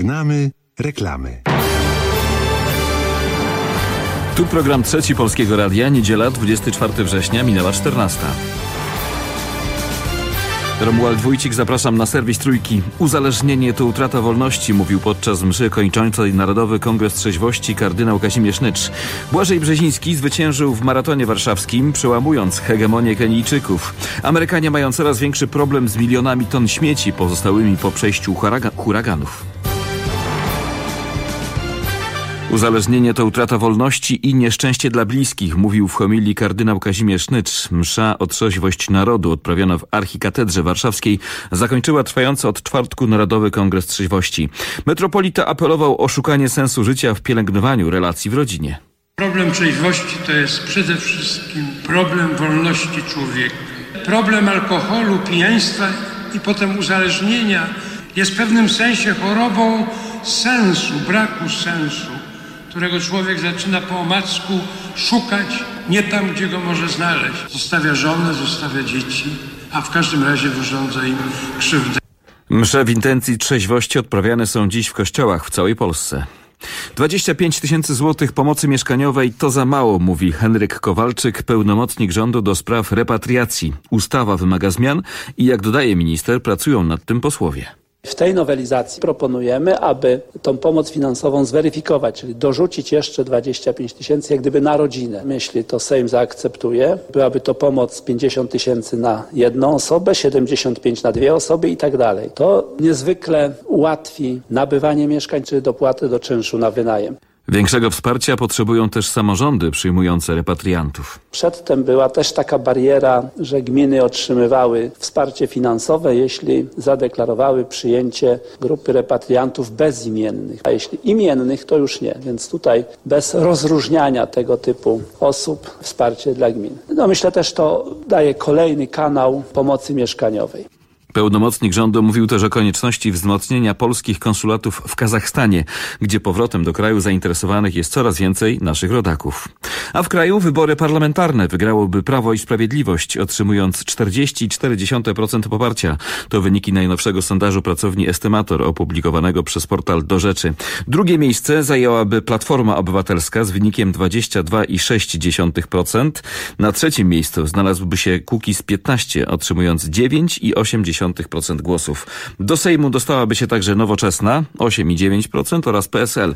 Żegnamy reklamy. Tu program Trzeci Polskiego Radia, niedziela 24 września, minęła 14. Romuald Wójcik, zapraszam na serwis Trójki. Uzależnienie to utrata wolności, mówił podczas mszy kończącej Narodowy Kongres Trzeźwości kardynał Kazimierz Nycz. Błażej Brzeziński zwyciężył w maratonie warszawskim, przełamując hegemonię Kenijczyków. Amerykanie mają coraz większy problem z milionami ton śmieci pozostałymi po przejściu huraganów. Uzależnienie to utrata wolności i nieszczęście dla bliskich, mówił w homilii kardynał Kazimierz Nycz. Msza o trzeźwość narodu odprawiona w Archikatedrze Warszawskiej zakończyła trwający od czwartku Narodowy Kongres Trzeźwości. Metropolita apelował o szukanie sensu życia w pielęgnowaniu relacji w rodzinie. Problem trzeźwości to jest przede wszystkim problem wolności człowieka. Problem alkoholu, pijaństwa i potem uzależnienia jest w pewnym sensie chorobą sensu, braku sensu, którego człowiek zaczyna po omacku szukać nie tam, gdzie go może znaleźć. Zostawia żonę, zostawia dzieci, a w każdym razie wyrządza im krzywdę. Msze w intencji trzeźwości odprawiane są dziś w kościołach w całej Polsce. 25 tysięcy złotych pomocy mieszkaniowej to za mało, mówi Henryk Kowalczyk, pełnomocnik rządu do spraw repatriacji. Ustawa wymaga zmian i, jak dodaje minister, pracują nad tym posłowie. W tej nowelizacji proponujemy, aby tą pomoc finansową zweryfikować, czyli dorzucić jeszcze 25 tysięcy jak gdyby na rodzinę. Jeśli to Sejm zaakceptuje, byłaby to pomoc 50 tysięcy na jedną osobę, 75 na dwie osoby i tak dalej. To niezwykle ułatwi nabywanie mieszkań czy dopłaty do czynszu na wynajem. Większego wsparcia potrzebują też samorządy przyjmujące repatriantów. Przedtem była też taka bariera, że gminy otrzymywały wsparcie finansowe, jeśli zadeklarowały przyjęcie grupy repatriantów bezimiennych. A jeśli imiennych, to już nie. Więc tutaj bez rozróżniania tego typu osób wsparcie dla gmin. Myślę też to daje kolejny kanał pomocy mieszkaniowej. Pełnomocnik rządu mówił też o konieczności wzmocnienia polskich konsulatów w Kazachstanie, gdzie powrotem do kraju zainteresowanych jest coraz więcej naszych rodaków. A w kraju wybory parlamentarne wygrałoby Prawo i Sprawiedliwość, otrzymując 40,4% poparcia. To wyniki najnowszego sondażu pracowni Estimator opublikowanego przez portal Do Rzeczy. Drugie miejsce zajęłaby Platforma Obywatelska z wynikiem 22,6%. Na trzecim miejscu znalazłby się Kukiz 15, otrzymując 9,8% głosów. Do Sejmu dostałaby się także Nowoczesna 8,9% oraz PSL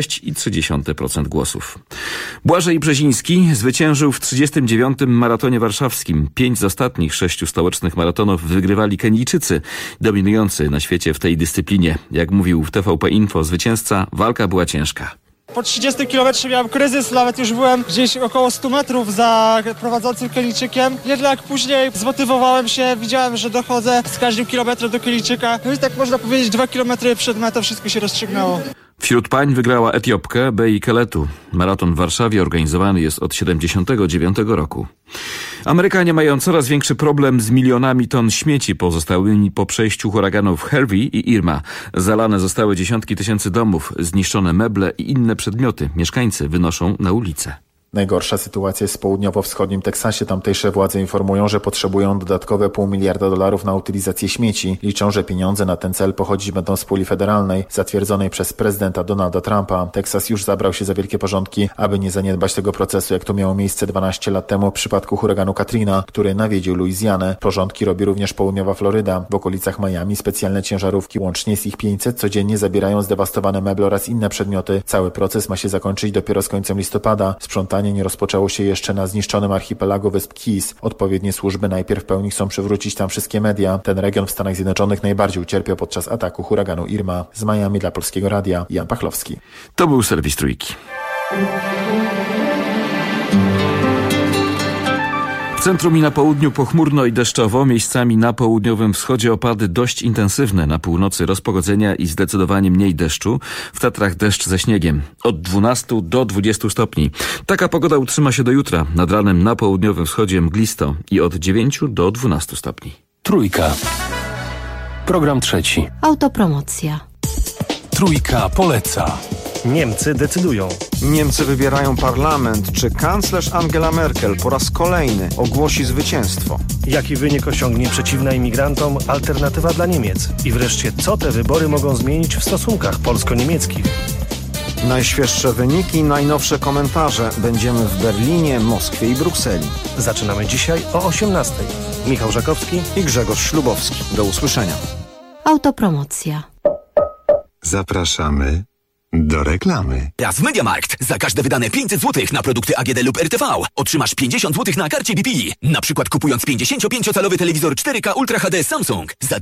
6,3% głosów. Błażej Brzeziński zwyciężył w 39. maratonie warszawskim. 5 z ostatnich 6 stołecznych maratonów wygrywali Kenijczycy, dominujący na świecie w tej dyscyplinie. Jak mówił w TVP Info zwycięzca, walka była ciężka. Po 30 kilometrze miałem kryzys, nawet już byłem gdzieś około 100 metrów za prowadzącym Kenijczykiem. Jednak później zmotywowałem się, widziałem, że dochodzę z każdym kilometrem do Kenijczyka. No i tak można powiedzieć 2 kilometry przed metą wszystko się rozstrzygnęło. Wśród pań wygrała Etiopkę Bei Keletu. Maraton w Warszawie organizowany jest od 1979 roku. Amerykanie mają coraz większy problem z milionami ton śmieci pozostałymi po przejściu huraganów Harvey i Irma. Zalane zostały dziesiątki tysięcy domów, zniszczone meble i inne przedmioty. Mieszkańcy wynoszą na ulicę. Najgorsza sytuacja jest w południowo-wschodnim Teksasie. Tamtejsze władze informują, że potrzebują dodatkowe $500 miliarda na utylizację śmieci. Liczą, że pieniądze na ten cel pochodzić będą z puli federalnej, zatwierdzonej przez prezydenta Donalda Trumpa. Teksas już zabrał się za wielkie porządki, aby nie zaniedbać tego procesu, jak to miało miejsce 12 lat temu w przypadku huraganu Katrina, który nawiedził Luizjanę. Porządki robi również południowa Floryda. W okolicach Miami specjalne ciężarówki, łącznie z ich 500, codziennie zabierają zdewastowane meble oraz inne przedmioty. Cały proces ma się zakończyć dopiero z końcem listopada. Sprzątanie nie rozpoczęło się jeszcze na zniszczonym archipelagu wysp Keys. Odpowiednie służby najpierw w pełni chcą przywrócić tam wszystkie media. Ten region w Stanach Zjednoczonych najbardziej ucierpiał podczas ataku huraganu Irma. Z Miami dla Polskiego Radia Jan Pachlowski. To był serwis Trójki. W centrum i na południu pochmurno i deszczowo, miejscami na południowym wschodzie opady dość intensywne, na północy rozpogodzenia i zdecydowanie mniej deszczu, w Tatrach deszcz ze śniegiem, od 12 do 20 stopni. Taka pogoda utrzyma się do jutra, nad ranem na południowym wschodzie mglisto i od 9 do 12 stopni. Trójka. Program trzeci. Autopromocja. Trójka poleca. Niemcy decydują. Niemcy wybierają parlament. Czy kanclerz Angela Merkel po raz kolejny ogłosi zwycięstwo? Jaki wynik osiągnie przeciwna imigrantom alternatywa dla Niemiec? I wreszcie, co te wybory mogą zmienić w stosunkach polsko-niemieckich? Najświeższe wyniki, najnowsze komentarze. Będziemy w Berlinie, Moskwie i Brukseli. Zaczynamy dzisiaj o 18:00. Michał Żakowski i Grzegorz Ślubowski. Do usłyszenia. Autopromocja. Zapraszamy do reklamy. Teraz w MediaMarkt. Za każde wydane 500 zł na produkty AGD lub RTV otrzymasz 50 zł na karcie BP. Na przykład kupując 55-calowy telewizor 4K Ultra HD Samsung za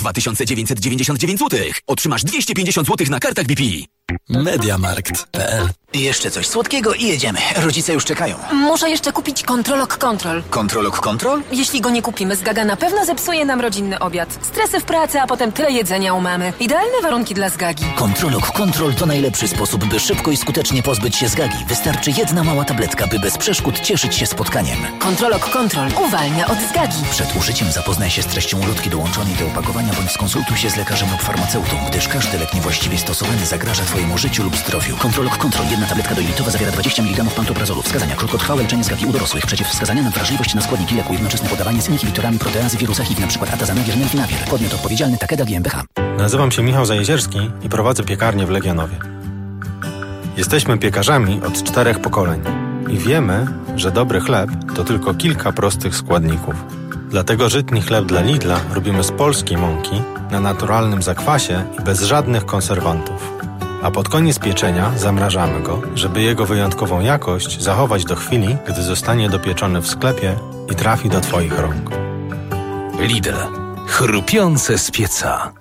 2999 zł otrzymasz 250 zł na kartach BP. MediaMarkt.pl. Jeszcze coś słodkiego i jedziemy. Rodzice już czekają. Muszę jeszcze kupić Controlog Control. Controlog Control? Jeśli go nie kupimy, Zgaga na pewno zepsuje nam rodzinny obiad. Stresy w pracy, a potem tyle jedzenia u mamy. Idealne warunki dla Zgagi. Controlog Control to najlepszy sposób, by szybko i skutecznie pozbyć się Zgagi. Wystarczy jedna mała tabletka, by bez przeszkód cieszyć się spotkaniem. Controlog Control uwalnia od Zgagi. Przed użyciem zapoznaj się z treścią ulotki dołączonej do opakowania bądź skonsultuj się z lekarzem lub farmaceutą, gdyż każdy lek niewłaściwie stosowany zagraża Twojemu życiu lub zdrowiu. Controlog Control. Jedna tabletka dojlitowa zawiera 20 mg pantoprazolu. Wskazania: krótkotrwałe leczenie Zgagi u dorosłych. Przeciwwskazania na wrażliwość na składniki leku. Jednoczesne podawanie z inhibitorami proteazy wirusa HIV, np. atazanawir, melfinawir. Podmiot odpowiedzialny: Takeda GmbH. Nazywam się Michał Zajezierski i prowadzę piekarnię w Legionowie. Jesteśmy piekarzami od 4 pokoleń i wiemy, że dobry chleb to tylko kilka prostych składników. Dlatego żytni chleb dla Lidla robimy z polskiej mąki, na naturalnym zakwasie i bez żadnych konserwantów. A pod koniec pieczenia zamrażamy go, żeby jego wyjątkową jakość zachować do chwili, gdy zostanie dopieczony w sklepie i trafi do Twoich rąk. Lidl. Chrupiące z pieca.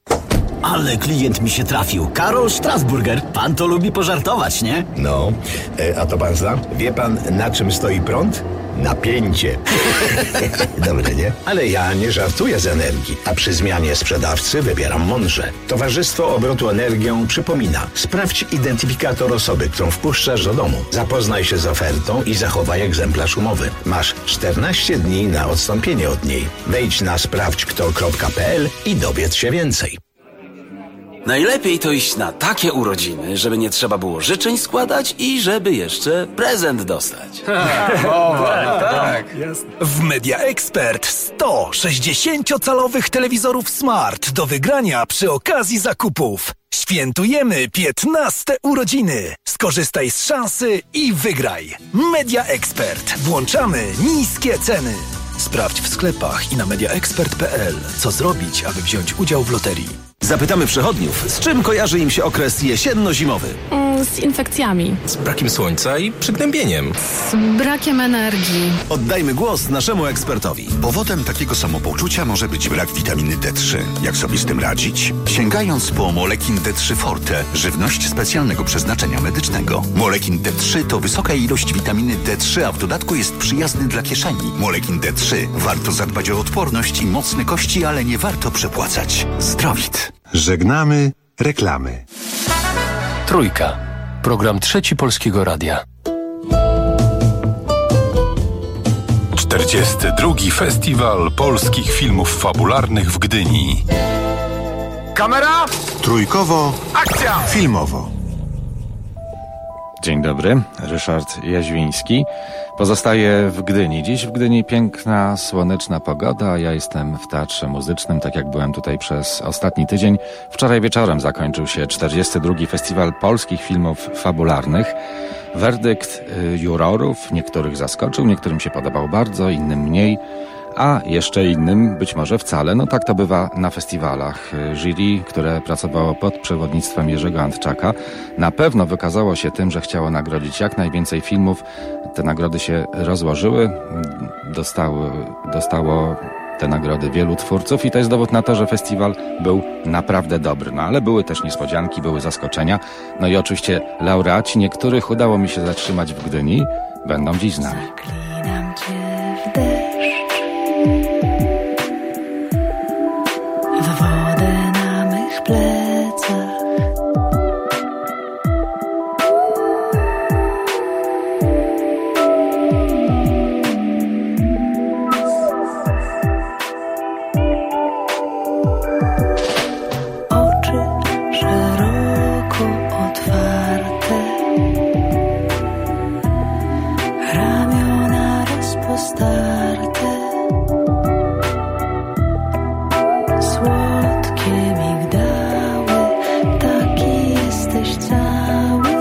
Ale klient mi się trafił. Karol Strasburger. Pan to lubi pożartować, nie? No, a to pan zna? Wie pan, na czym stoi prąd? Napięcie. Dobre, nie? Ale ja nie żartuję z energii, a przy zmianie sprzedawcy wybieram mądrze. Towarzystwo Obrotu Energią przypomina: sprawdź identyfikator osoby, którą wpuszczasz do domu. Zapoznaj się z ofertą i zachowaj egzemplarz umowy. Masz 14 dni na odstąpienie od niej. Wejdź na sprawdźkto.pl i dowiedz się więcej. Najlepiej to iść na takie urodziny, żeby nie trzeba było życzeń składać i żeby jeszcze prezent dostać. Tak. W Media Expert 100 60-calowych telewizorów Smart do wygrania przy okazji zakupów. Świętujemy 15 urodziny. Skorzystaj z szansy i wygraj. Media Expert. Włączamy niskie ceny. Sprawdź w sklepach i na mediaexpert.pl, co zrobić, aby wziąć udział w loterii. Zapytamy przechodniów, z czym kojarzy im się okres jesienno-zimowy? Z infekcjami. Z brakiem słońca i przygnębieniem. Z brakiem energii. Oddajmy głos naszemu ekspertowi. Powodem takiego samopoczucia może być brak witaminy D3. Jak sobie z tym radzić? Sięgając po Molekin D3 Forte, żywność specjalnego przeznaczenia medycznego. Molekin D3 to wysoka ilość witaminy D3, a w dodatku jest przyjazny dla kieszeni. Molekin D3. Warto zadbać o odporność i mocne kości, ale nie warto przepłacać. Zdrowit. Żegnamy reklamy. Trójka. Program Trzeci Polskiego Radia. 42. Festiwal Polskich Filmów Fabularnych w Gdyni. Kamera! Trójkowo. Akcja! Filmowo. Dzień dobry, Ryszard Jaźwiński. Pozostaję w Gdyni. Dziś w Gdyni piękna, słoneczna pogoda. Ja jestem w Teatrze Muzycznym, tak jak byłem tutaj przez ostatni tydzień. Wczoraj wieczorem zakończył się 42. Festiwal Polskich Filmów Fabularnych. Werdykt jurorów niektórych zaskoczył, niektórym się podobał bardzo, innym mniej, a jeszcze innym być może wcale. No tak to bywa na festiwalach. Jury, które pracowało pod przewodnictwem Jerzego Antczaka, na pewno wykazało się tym, że chciało nagrodzić jak najwięcej filmów. Te nagrody się rozłożyły, dostało te nagrody wielu twórców i to jest dowód na to, że festiwal był naprawdę dobry. No ale były też niespodzianki, były zaskoczenia. No i oczywiście laureaci, niektórych udało mi się zatrzymać w Gdyni, będą dziś z nami. Zaklinam cię w deszcz, w wodę na mych plecach. Oczy szeroko otwarte, jesteś cały.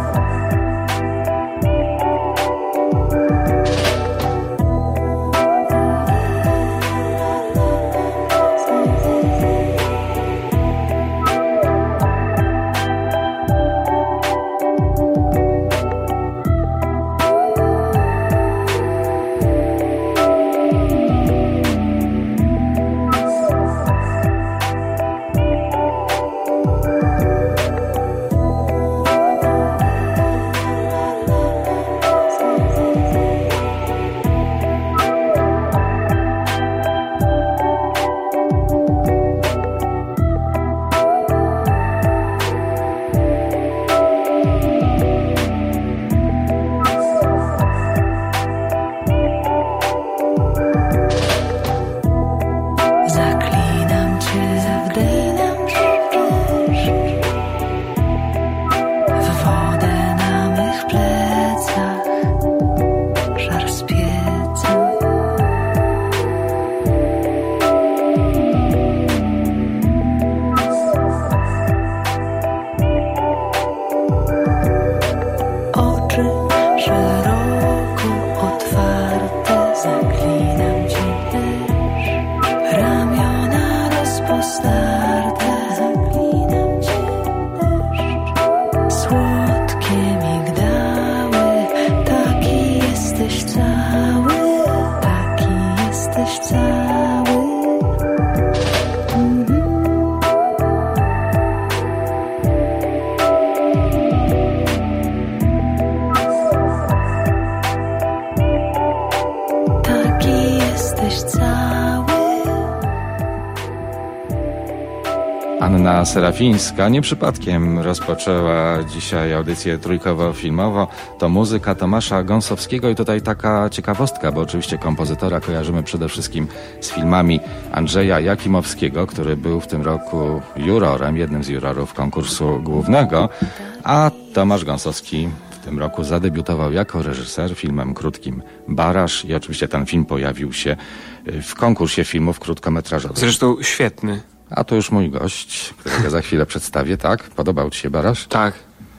Anna Serafińska nie przypadkiem rozpoczęła dzisiaj audycję trójkowo-filmowo. To muzyka Tomasza Gąsowskiego i tutaj taka ciekawostka, bo oczywiście kompozytora kojarzymy przede wszystkim z filmami Andrzeja Jakimowskiego, który był w tym roku jurorem, jednym z jurorów konkursu głównego, a Tomasz Gąsowski w tym roku zadebiutował jako reżyser filmem krótkim Baraż i oczywiście ten film pojawił się w konkursie filmów krótkometrażowych. Zresztą świetny. A to już mój gość, którego za chwilę przedstawię, tak? Podobał ci się Baraż? Tak.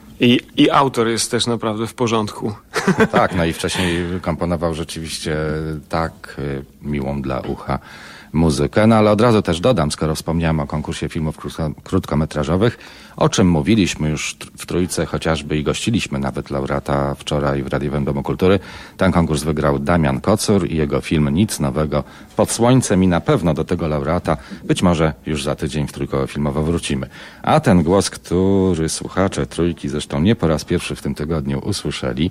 I autor jest też naprawdę w porządku. Tak, no i wcześniej komponował rzeczywiście tak miłą dla ucha muzykę. No ale od razu też dodam, skoro wspomniałem o konkursie filmów krótkometrażowych, o czym mówiliśmy już w Trójce chociażby i gościliśmy nawet laureata wczoraj w Radiowym Domu Kultury. Ten konkurs wygrał Damian Kocur i jego film Nic nowego pod słońcem i na pewno do tego laureata być może już za tydzień w Trójkowo Filmowo wrócimy. A ten głos, który słuchacze Trójki zresztą nie po raz pierwszy w tym tygodniu usłyszeli,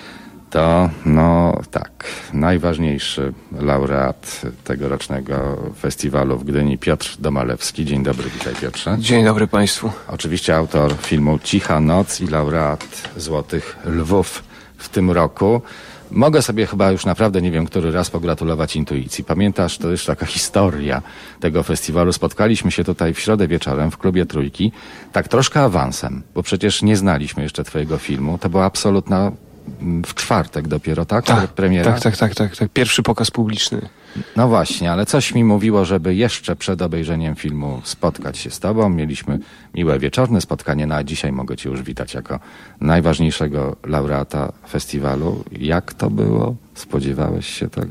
to, no tak, najważniejszy laureat tegorocznego festiwalu w Gdyni, Piotr Domalewski. Dzień dobry, witaj Piotrze. Dzień dobry Państwu. Oczywiście autor filmu Cicha noc i laureat Złotych Lwów w tym roku. Mogę sobie chyba już naprawdę nie wiem który raz pogratulować intuicji. Pamiętasz, to już taka historia tego festiwalu. Spotkaliśmy się tutaj w środę wieczorem w klubie Trójki, tak troszkę awansem, bo przecież nie znaliśmy jeszcze twojego filmu. To była absolutna w czwartek dopiero, tak? Premiera? Tak. Pierwszy pokaz publiczny. No właśnie, ale coś mi mówiło, żeby jeszcze przed obejrzeniem filmu spotkać się z tobą. Mieliśmy miłe wieczorne spotkanie, no a dzisiaj mogę cię już witać jako najważniejszego laureata festiwalu. Jak to było? Spodziewałeś się tego?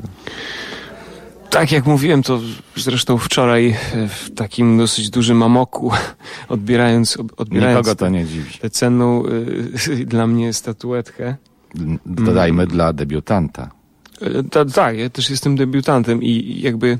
Tak jak mówiłem, to zresztą wczoraj w takim dosyć dużym amoku, odbierając nikogo to nie dziwi. Tę cenną dla mnie statuetkę. Dodajmy dla debiutanta. Tak, ja też jestem debiutantem i jakby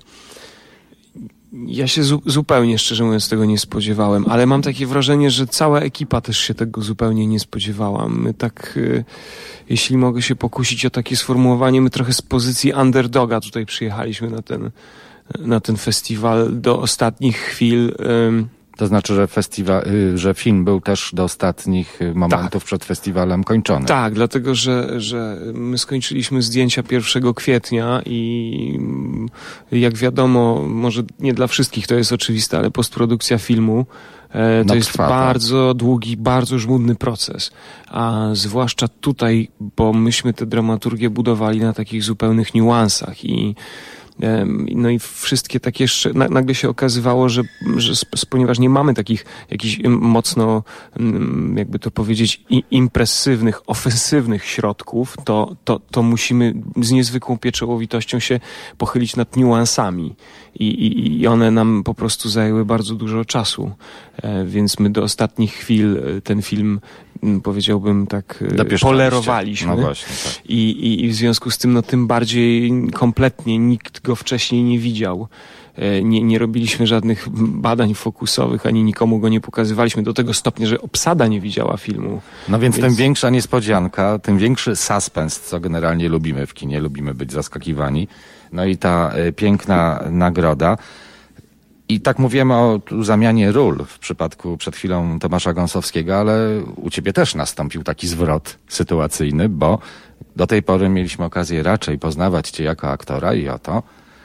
ja się zupełnie, szczerze mówiąc, tego nie spodziewałem, ale mam takie wrażenie, że cała ekipa też się tego zupełnie nie spodziewała. My tak, jeśli mogę się pokusić o takie sformułowanie, my trochę z pozycji underdoga tutaj przyjechaliśmy na ten festiwal do ostatnich chwil. To znaczy, że film był też do ostatnich momentów przed festiwalem kończony. Tak, dlatego, że my skończyliśmy zdjęcia 1 kwietnia i jak wiadomo, może nie dla wszystkich to jest oczywiste, ale postprodukcja filmu to jest bardzo długi, bardzo żmudny proces. A zwłaszcza tutaj, bo myśmy tę dramaturgię budowali na takich zupełnych niuansach i No i wszystkie takie, nagle się okazywało, że ponieważ nie mamy takich jakichś mocno, jakby to powiedzieć, impresywnych, ofensywnych środków, to musimy z niezwykłą pieczołowitością się pochylić nad niuansami. I one nam po prostu zajęły bardzo dużo czasu. Więc my do ostatnich chwil ten film, powiedziałbym tak, polerowaliśmy. No właśnie, tak. I w związku z tym, no tym bardziej kompletnie nikt go wcześniej nie widział. Nie robiliśmy żadnych badań fokusowych, ani nikomu go nie pokazywaliśmy do tego stopnia, że obsada nie widziała filmu. No więc tym większa niespodzianka, tym większy suspens, co generalnie lubimy w kinie, lubimy być zaskakiwani. No i ta piękna nagroda. I tak mówimy o zamianie ról w przypadku przed chwilą Tomasza Gąsowskiego, ale u ciebie też nastąpił taki zwrot sytuacyjny, bo do tej pory mieliśmy okazję raczej poznawać cię jako aktora i oto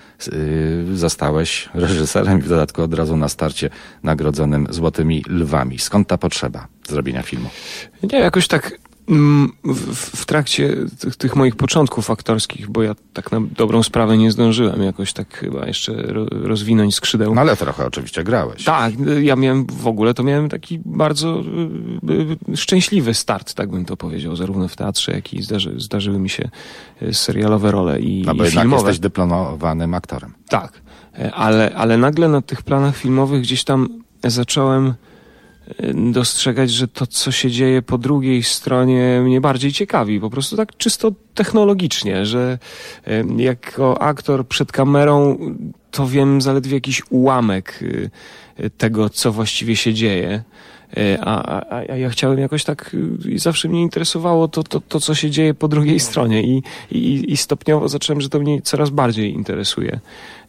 zostałeś reżyserem i w dodatku od razu na starcie nagrodzonym Złotymi Lwami. Skąd ta potrzeba zrobienia filmu? Nie, jakoś tak w trakcie tych moich początków aktorskich, bo ja tak na dobrą sprawę nie zdążyłem jakoś tak chyba jeszcze rozwinąć skrzydeł. No ale trochę oczywiście grałeś. Tak, ja miałem miałem taki bardzo szczęśliwy start, tak bym to powiedział, zarówno w teatrze, jak i zdarzyły mi się serialowe role i bo jednak filmowe. jesteś dyplomowanym aktorem. Tak, ale nagle na tych planach filmowych gdzieś tam zacząłem dostrzegać, że to, co się dzieje po drugiej stronie, mnie bardziej ciekawi. Po prostu tak czysto technologicznie, że jako aktor przed kamerą to wiem zaledwie jakiś ułamek tego, co właściwie się dzieje. A ja chciałem jakoś tak, i zawsze mnie interesowało to, co się dzieje po drugiej stronie i stopniowo zacząłem, że to mnie coraz bardziej interesuje.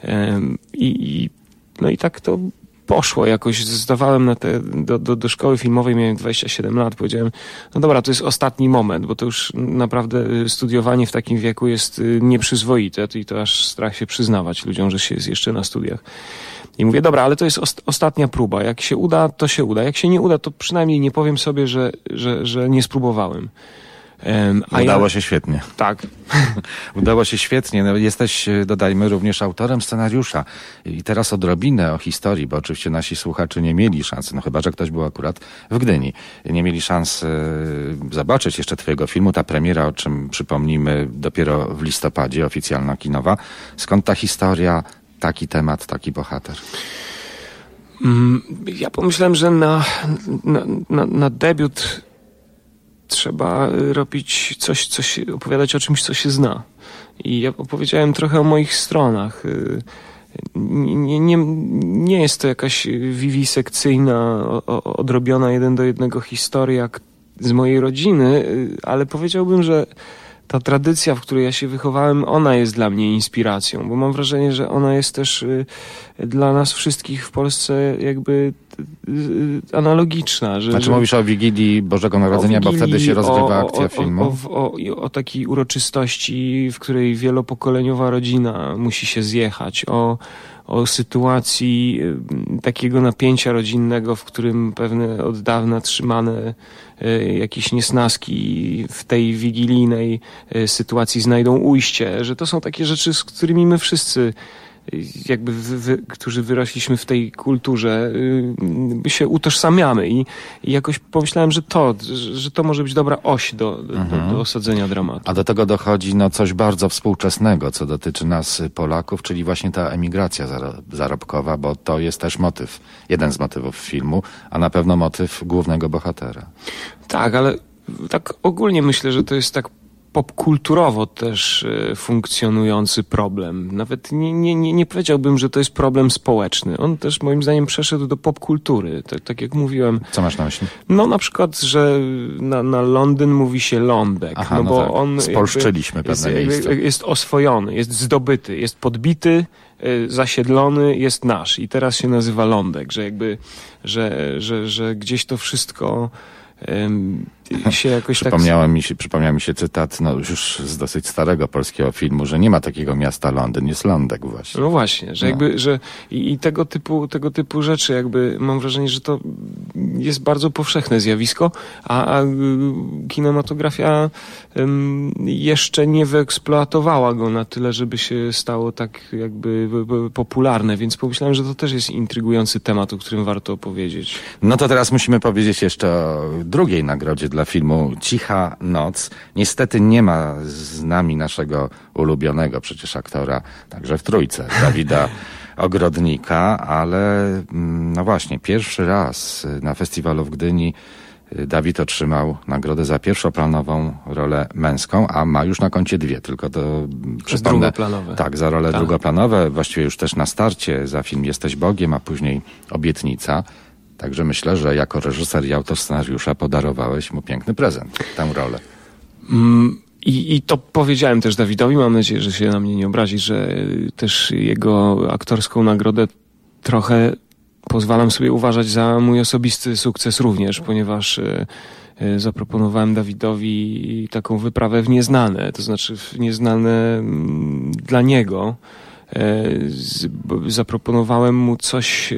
No i tak to poszło jakoś, zdawałem do szkoły filmowej, miałem 27 lat, powiedziałem, no dobra, to jest ostatni moment, bo to już naprawdę studiowanie w takim wieku jest nieprzyzwoite i to aż strach się przyznawać ludziom, że się jest jeszcze na studiach. I mówię, dobra, ale to jest ostatnia próba, jak się uda, to się uda, jak się nie uda, to przynajmniej nie powiem sobie, że nie spróbowałem. Udało się świetnie. Tak. Udało się świetnie. No, jesteś, dodajmy, również autorem scenariusza. I teraz odrobinę o historii, bo oczywiście nasi słuchacze nie mieli szansy, no chyba że ktoś był akurat w Gdyni, nie mieli szans zobaczyć jeszcze twojego filmu. Ta premiera, o czym przypomnimy, dopiero w listopadzie, oficjalna kinowa. Skąd ta historia, taki temat, taki bohater? Ja pomyślałem, że na debiut trzeba robić coś, opowiadać o czymś, co się zna. I ja opowiedziałem trochę o moich stronach. Nie jest to jakaś wiwisekcyjna, odrobiona 1:1 historia z mojej rodziny, ale powiedziałbym, że ta tradycja, w której ja się wychowałem, ona jest dla mnie inspiracją, bo mam wrażenie, że ona jest też dla nas wszystkich w Polsce jakby analogiczna. Znaczy mówisz o Wigilii Bożego Narodzenia, bo wtedy się rozgrywa akcja filmu? O takiej uroczystości, w której wielopokoleniowa rodzina musi się zjechać, o sytuacji takiego napięcia rodzinnego, w którym pewne od dawna trzymane jakieś niesnaski w tej wigilijnej sytuacji znajdą ujście, że to są takie rzeczy, z którymi my wszyscy jakby którzy wyrośliśmy w tej kulturze, się utożsamiamy i jakoś pomyślałem, że to może być dobra oś do osadzenia dramatu. A do tego dochodzi coś bardzo współczesnego, co dotyczy nas Polaków, czyli właśnie ta emigracja zarobkowa, bo to jest też jeden z motywów filmu, a na pewno motyw głównego bohatera. Tak, ale tak ogólnie myślę, że to jest tak popkulturowo też funkcjonujący problem. Nawet nie powiedziałbym, że to jest problem społeczny. On też moim zdaniem przeszedł do popkultury. Tak jak mówiłem. Co masz na myśli? No na przykład, że na Londyn mówi się lądek. Aha, bo tak. on spolszczyliśmy pewne miejsce. Jest oswojony, jest zdobyty, jest podbity, zasiedlony, jest nasz. I teraz się nazywa lądek, że jakby, że gdzieś to wszystko się jakoś Przypomniał mi się cytat, no już z dosyć starego polskiego filmu, że nie ma takiego miasta Londyn, jest Lądek właśnie. No właśnie, że jakby, że i tego typu rzeczy jakby mam wrażenie, że to jest bardzo powszechne zjawisko, a kinematografia jeszcze nie wyeksploatowała go na tyle, żeby się stało tak jakby popularne, więc pomyślałem, że to też jest intrygujący temat, o którym warto opowiedzieć. No to teraz musimy powiedzieć jeszcze o drugiej nagrodzie dla filmu Cicha Noc. Niestety nie ma z nami naszego ulubionego przecież aktora, także w trójce, Dawida Ogrodnika, ale no właśnie, pierwszy raz na festiwalu w Gdyni Dawid otrzymał nagrodę za pierwszoplanową rolę męską, a ma już na koncie 2, tylko to przypomnę. Drugoplanowe. Tak, za role drugoplanowe, właściwie już też na starcie za film Jesteś Bogiem, a później Obietnica. Także myślę, że jako reżyser i autor scenariusza podarowałeś mu piękny prezent, tę rolę. I to powiedziałem też Dawidowi, mam nadzieję, że się na mnie nie obrazi, że też jego aktorską nagrodę trochę pozwalam sobie uważać za mój osobisty sukces również, ponieważ zaproponowałem Dawidowi taką wyprawę w nieznane, to znaczy w nieznane dla niego. Zaproponowałem mu coś,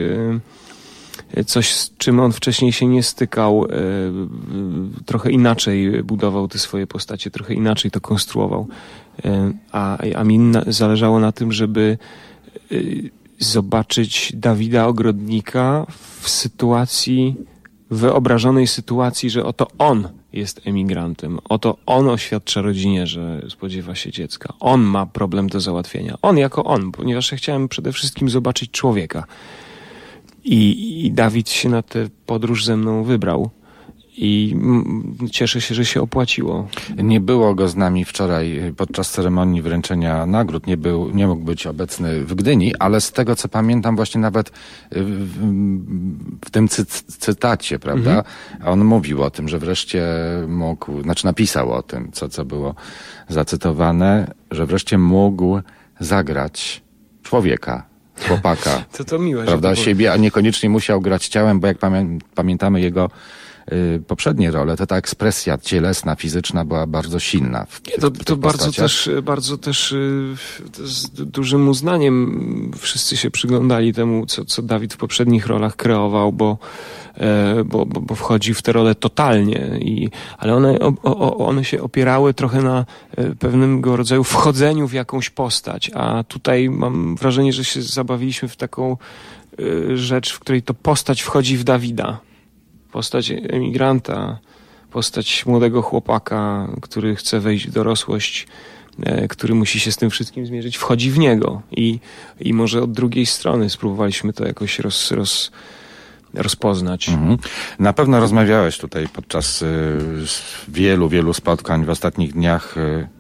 z czym on wcześniej się nie stykał, trochę inaczej budował te swoje postacie, trochę inaczej to konstruował. A mi zależało na tym, żeby zobaczyć Dawida Ogrodnika w wyobrażonej sytuacji, że oto on jest emigrantem, oto on oświadcza rodzinie, że spodziewa się dziecka. On ma problem do załatwienia. On jako on, ponieważ ja chciałem przede wszystkim zobaczyć człowieka. I Dawid się na tę podróż ze mną wybrał. I cieszę się, że się opłaciło. Nie było go z nami wczoraj podczas ceremonii wręczenia nagród. Nie mógł być obecny w Gdyni, ale z tego, co pamiętam, właśnie nawet w tym cytacie, prawda? On mówił o tym, że wreszcie napisał o tym, co było zacytowane, że wreszcie mógł zagrać człowieka, chłopaka. To miłe, prawda? Siebie, a niekoniecznie musiał grać ciałem, bo jak pamiętamy jego poprzednie role, to ta ekspresja cielesna, fizyczna była bardzo silna. To bardzo też z dużym uznaniem wszyscy się przyglądali temu, co Dawid w poprzednich rolach kreował, bo wchodzi w te role totalnie. Ale one się opierały trochę na pewnego rodzaju wchodzeniu w jakąś postać, a tutaj mam wrażenie, że się zabawiliśmy w taką rzecz, w której to postać wchodzi w Dawida. Postać emigranta, postać młodego chłopaka, który chce wejść w dorosłość, który musi się z tym wszystkim zmierzyć, wchodzi w niego. I może od drugiej strony spróbowaliśmy to jakoś rozpoznać. Na pewno rozmawiałeś tutaj podczas wielu spotkań w ostatnich dniach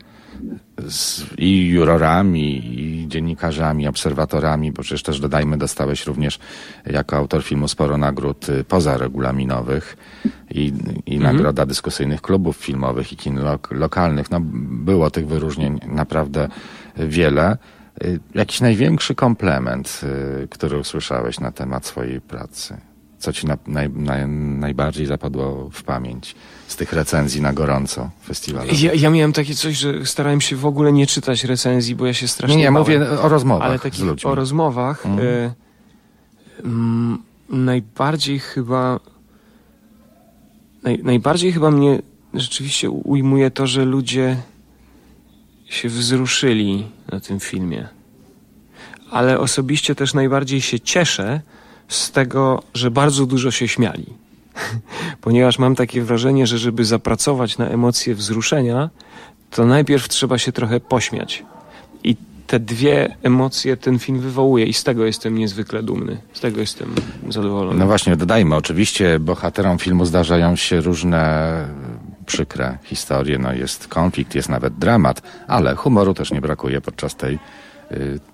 i jurorami, i dziennikarzami, obserwatorami, bo przecież też dodajmy, dostałeś również jako autor filmu sporo nagród pozaregulaminowych i nagroda dyskusyjnych klubów filmowych i kin lokalnych. No, było tych wyróżnień naprawdę wiele. Jakiś największy komplement, który usłyszałeś na temat swojej pracy? Co ci najbardziej zapadło w pamięć z tych recenzji na gorąco festiwalowych? Ja miałem takie coś, że starałem się w ogóle nie czytać recenzji, bo ja się strasznie Nie, bałem. mówię o rozmowach ale takich z ludźmi. O rozmowach najbardziej chyba mnie rzeczywiście ujmuje to, że ludzie się wzruszyli na tym filmie. Ale osobiście też najbardziej się cieszę z tego, że bardzo dużo się śmiali. Ponieważ mam takie wrażenie, że żeby zapracować na emocje wzruszenia, to najpierw trzeba się trochę pośmiać. I te dwie emocje ten film wywołuje i z tego jestem niezwykle dumny. Z tego jestem zadowolony. No właśnie, dodajmy, oczywiście bohaterom filmu zdarzają się różne przykre historie. No jest konflikt, jest nawet dramat, ale humoru też nie brakuje podczas tej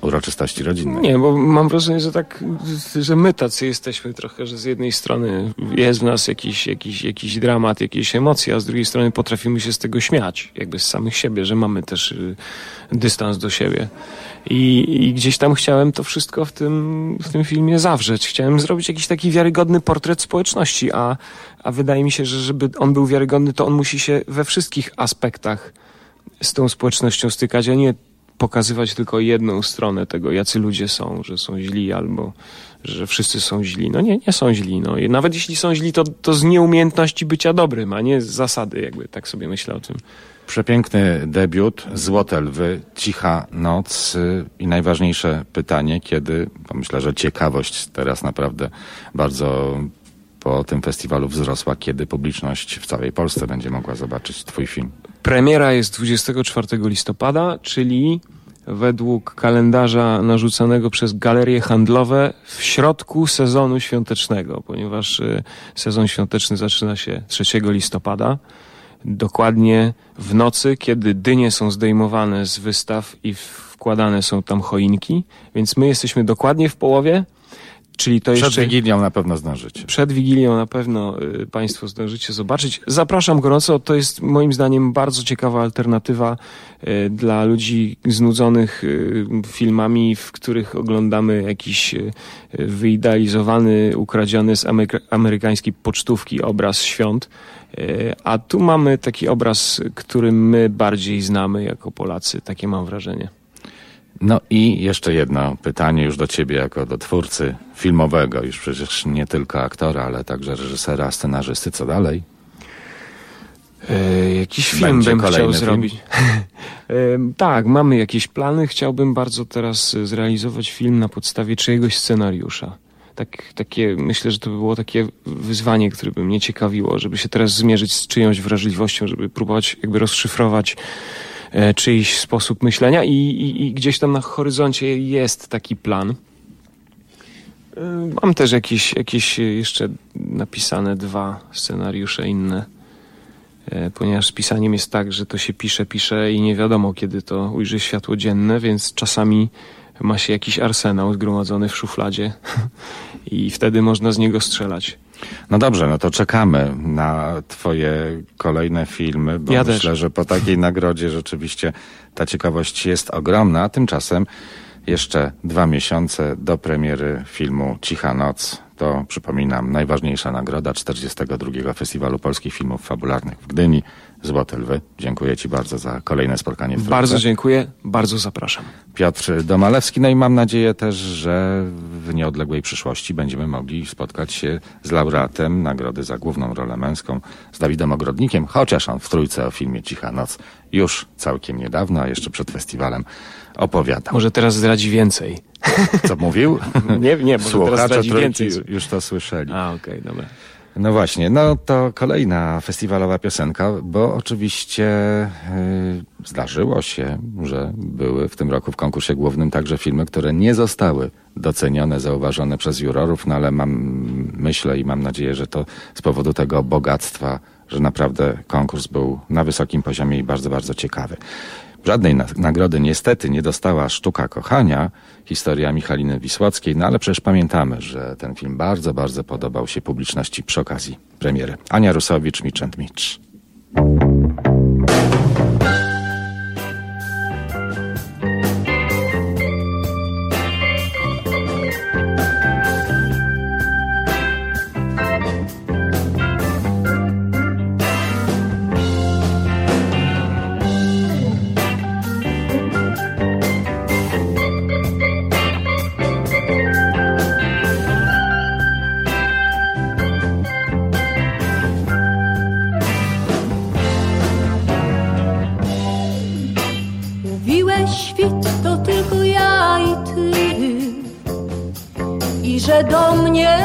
uroczystości rodzinnej. Nie, bo mam wrażenie, że my tacy jesteśmy trochę, że z jednej strony jest w nas jakiś dramat, jakieś emocje, a z drugiej strony potrafimy się z tego śmiać, jakby z samych siebie, że mamy też dystans do siebie. I gdzieś tam chciałem to wszystko w tym filmie zawrzeć. Chciałem zrobić jakiś taki wiarygodny portret społeczności, a wydaje mi się, że żeby on był wiarygodny, to on musi się we wszystkich aspektach z tą społecznością stykać, a nie pokazywać tylko jedną stronę tego, jacy ludzie są, że są źli albo że wszyscy są źli. No nie są źli. No. I nawet jeśli są źli, to z nieumiejętności bycia dobrym, a nie z zasady, jakby tak sobie myślę o tym. Przepiękny debiut, Złote Lwy, Cicha noc i najważniejsze pytanie, kiedy, bo myślę, że ciekawość teraz naprawdę bardzo po tym festiwalu wzrosła, kiedy publiczność w całej Polsce będzie mogła zobaczyć twój film. Premiera jest 24 listopada, czyli według kalendarza narzucanego przez galerie handlowe w środku sezonu świątecznego, ponieważ sezon świąteczny zaczyna się 3 listopada. Dokładnie w nocy, kiedy dynie są zdejmowane z wystaw i wkładane są tam choinki, więc my jesteśmy dokładnie w połowie, czyli to jeszcze... Przed Wigilią na pewno zdążycie. Przed Wigilią na pewno Państwo zdążycie zobaczyć. Zapraszam gorąco, to jest moim zdaniem bardzo ciekawa alternatywa dla ludzi znudzonych filmami, w których oglądamy jakiś wyidealizowany, ukradziony z amerykańskiej pocztówki obraz świąt. A tu mamy taki obraz, który my bardziej znamy jako Polacy. Takie mam wrażenie. No i jeszcze jedno pytanie już do ciebie jako do twórcy filmowego, już przecież nie tylko aktora, ale także reżysera, scenarzysty. Co dalej? Jakiś film bym chciał zrobić. Tak, mamy jakieś plany. Chciałbym bardzo teraz zrealizować film na podstawie czyjegoś scenariusza. Takie, myślę, że to by było takie wyzwanie, które by mnie ciekawiło, żeby się teraz zmierzyć z czyjąś wrażliwością, żeby próbować jakby rozszyfrować czyjś sposób myślenia i gdzieś tam na horyzoncie jest taki plan. Mam też jakieś jeszcze napisane 2 scenariusze inne, ponieważ z pisaniem jest tak, że to się pisze i nie wiadomo, kiedy to ujrzy światło dzienne, więc czasami ma się jakiś arsenał zgromadzony w szufladzie i wtedy można z niego strzelać. No dobrze, no to czekamy na twoje kolejne filmy, bo ja myślę, że po takiej nagrodzie rzeczywiście ta ciekawość jest ogromna, a tymczasem jeszcze 2 miesiące do premiery filmu Cicha noc. To, przypominam, najważniejsza nagroda 42. Festiwalu Polskich Filmów Fabularnych w Gdyni. Złote Lwy. Dziękuję ci bardzo za kolejne spotkanie w Trójce. Bardzo dziękuję, bardzo zapraszam. Piotr Domalewski, no i mam nadzieję też, że w nieodległej przyszłości będziemy mogli spotkać się z laureatem nagrody za główną rolę męską, z Dawidem Ogrodnikiem, chociaż on w Trójce o filmie Cicha noc już całkiem niedawno, a jeszcze przed festiwalem opowiadał. Może teraz zdradzi więcej. Co mówił? Nie, może teraz zdradzi więcej. Już to słyszeli. Okej, dobra. No właśnie, no to kolejna festiwalowa piosenka, bo oczywiście zdarzyło się, że były w tym roku w konkursie głównym także filmy, które nie zostały docenione, zauważone przez jurorów, no ale myślę i mam nadzieję, że to z powodu tego bogactwa, że naprawdę konkurs był na wysokim poziomie i bardzo, bardzo ciekawy. Żadnej nagrody niestety nie dostała Sztuka kochania, historia Michaliny Wisłockiej, no ale przecież pamiętamy, że ten film bardzo, bardzo podobał się publiczności przy okazji premiery. Ania Rusowicz, Mitch and Mitch. Świt to tylko ja i ty, i że do mnie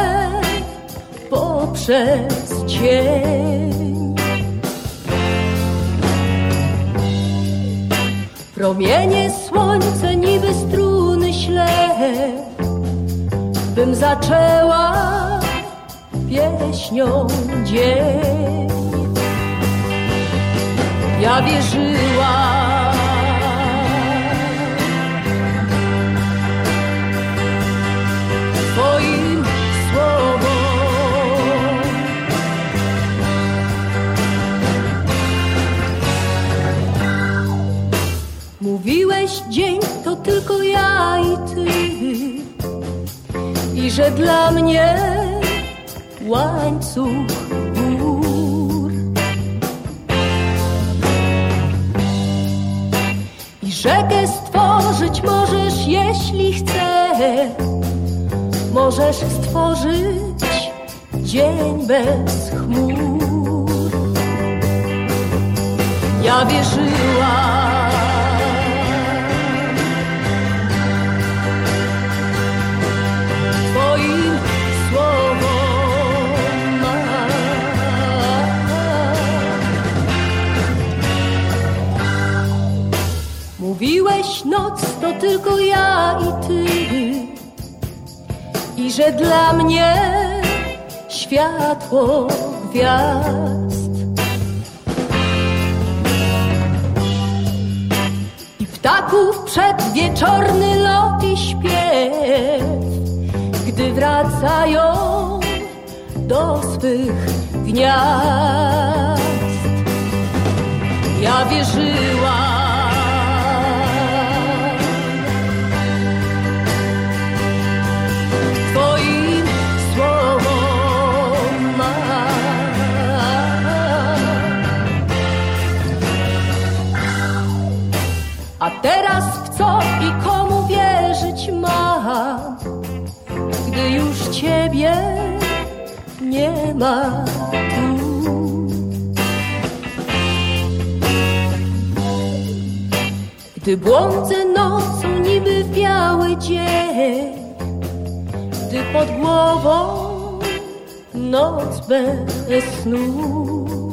poprzez cień promienie słońce niby struny śle, bym zaczęła pieśnią dzień. Ja wierzyłam, tylko ja i ty, i że dla mnie łańcuch gór, i rzekę stworzyć możesz, jeśli chcesz. Możesz stworzyć dzień bez chmur. Ja wierzyłam twoim słowom. Mówiłeś, noc to tylko ja i ty, i że dla mnie światło gwiazd. I ptaków przedwieczorny lot i śpiew, gdy wracają do swych gniazd. Ja wierzyłam twoim słowom. A teraz w co i komu wierzyć mam, gdy już ciebie nie ma tu? Gdy błądzę nocą niby w biały dzień, gdy pod głową noc bez snu.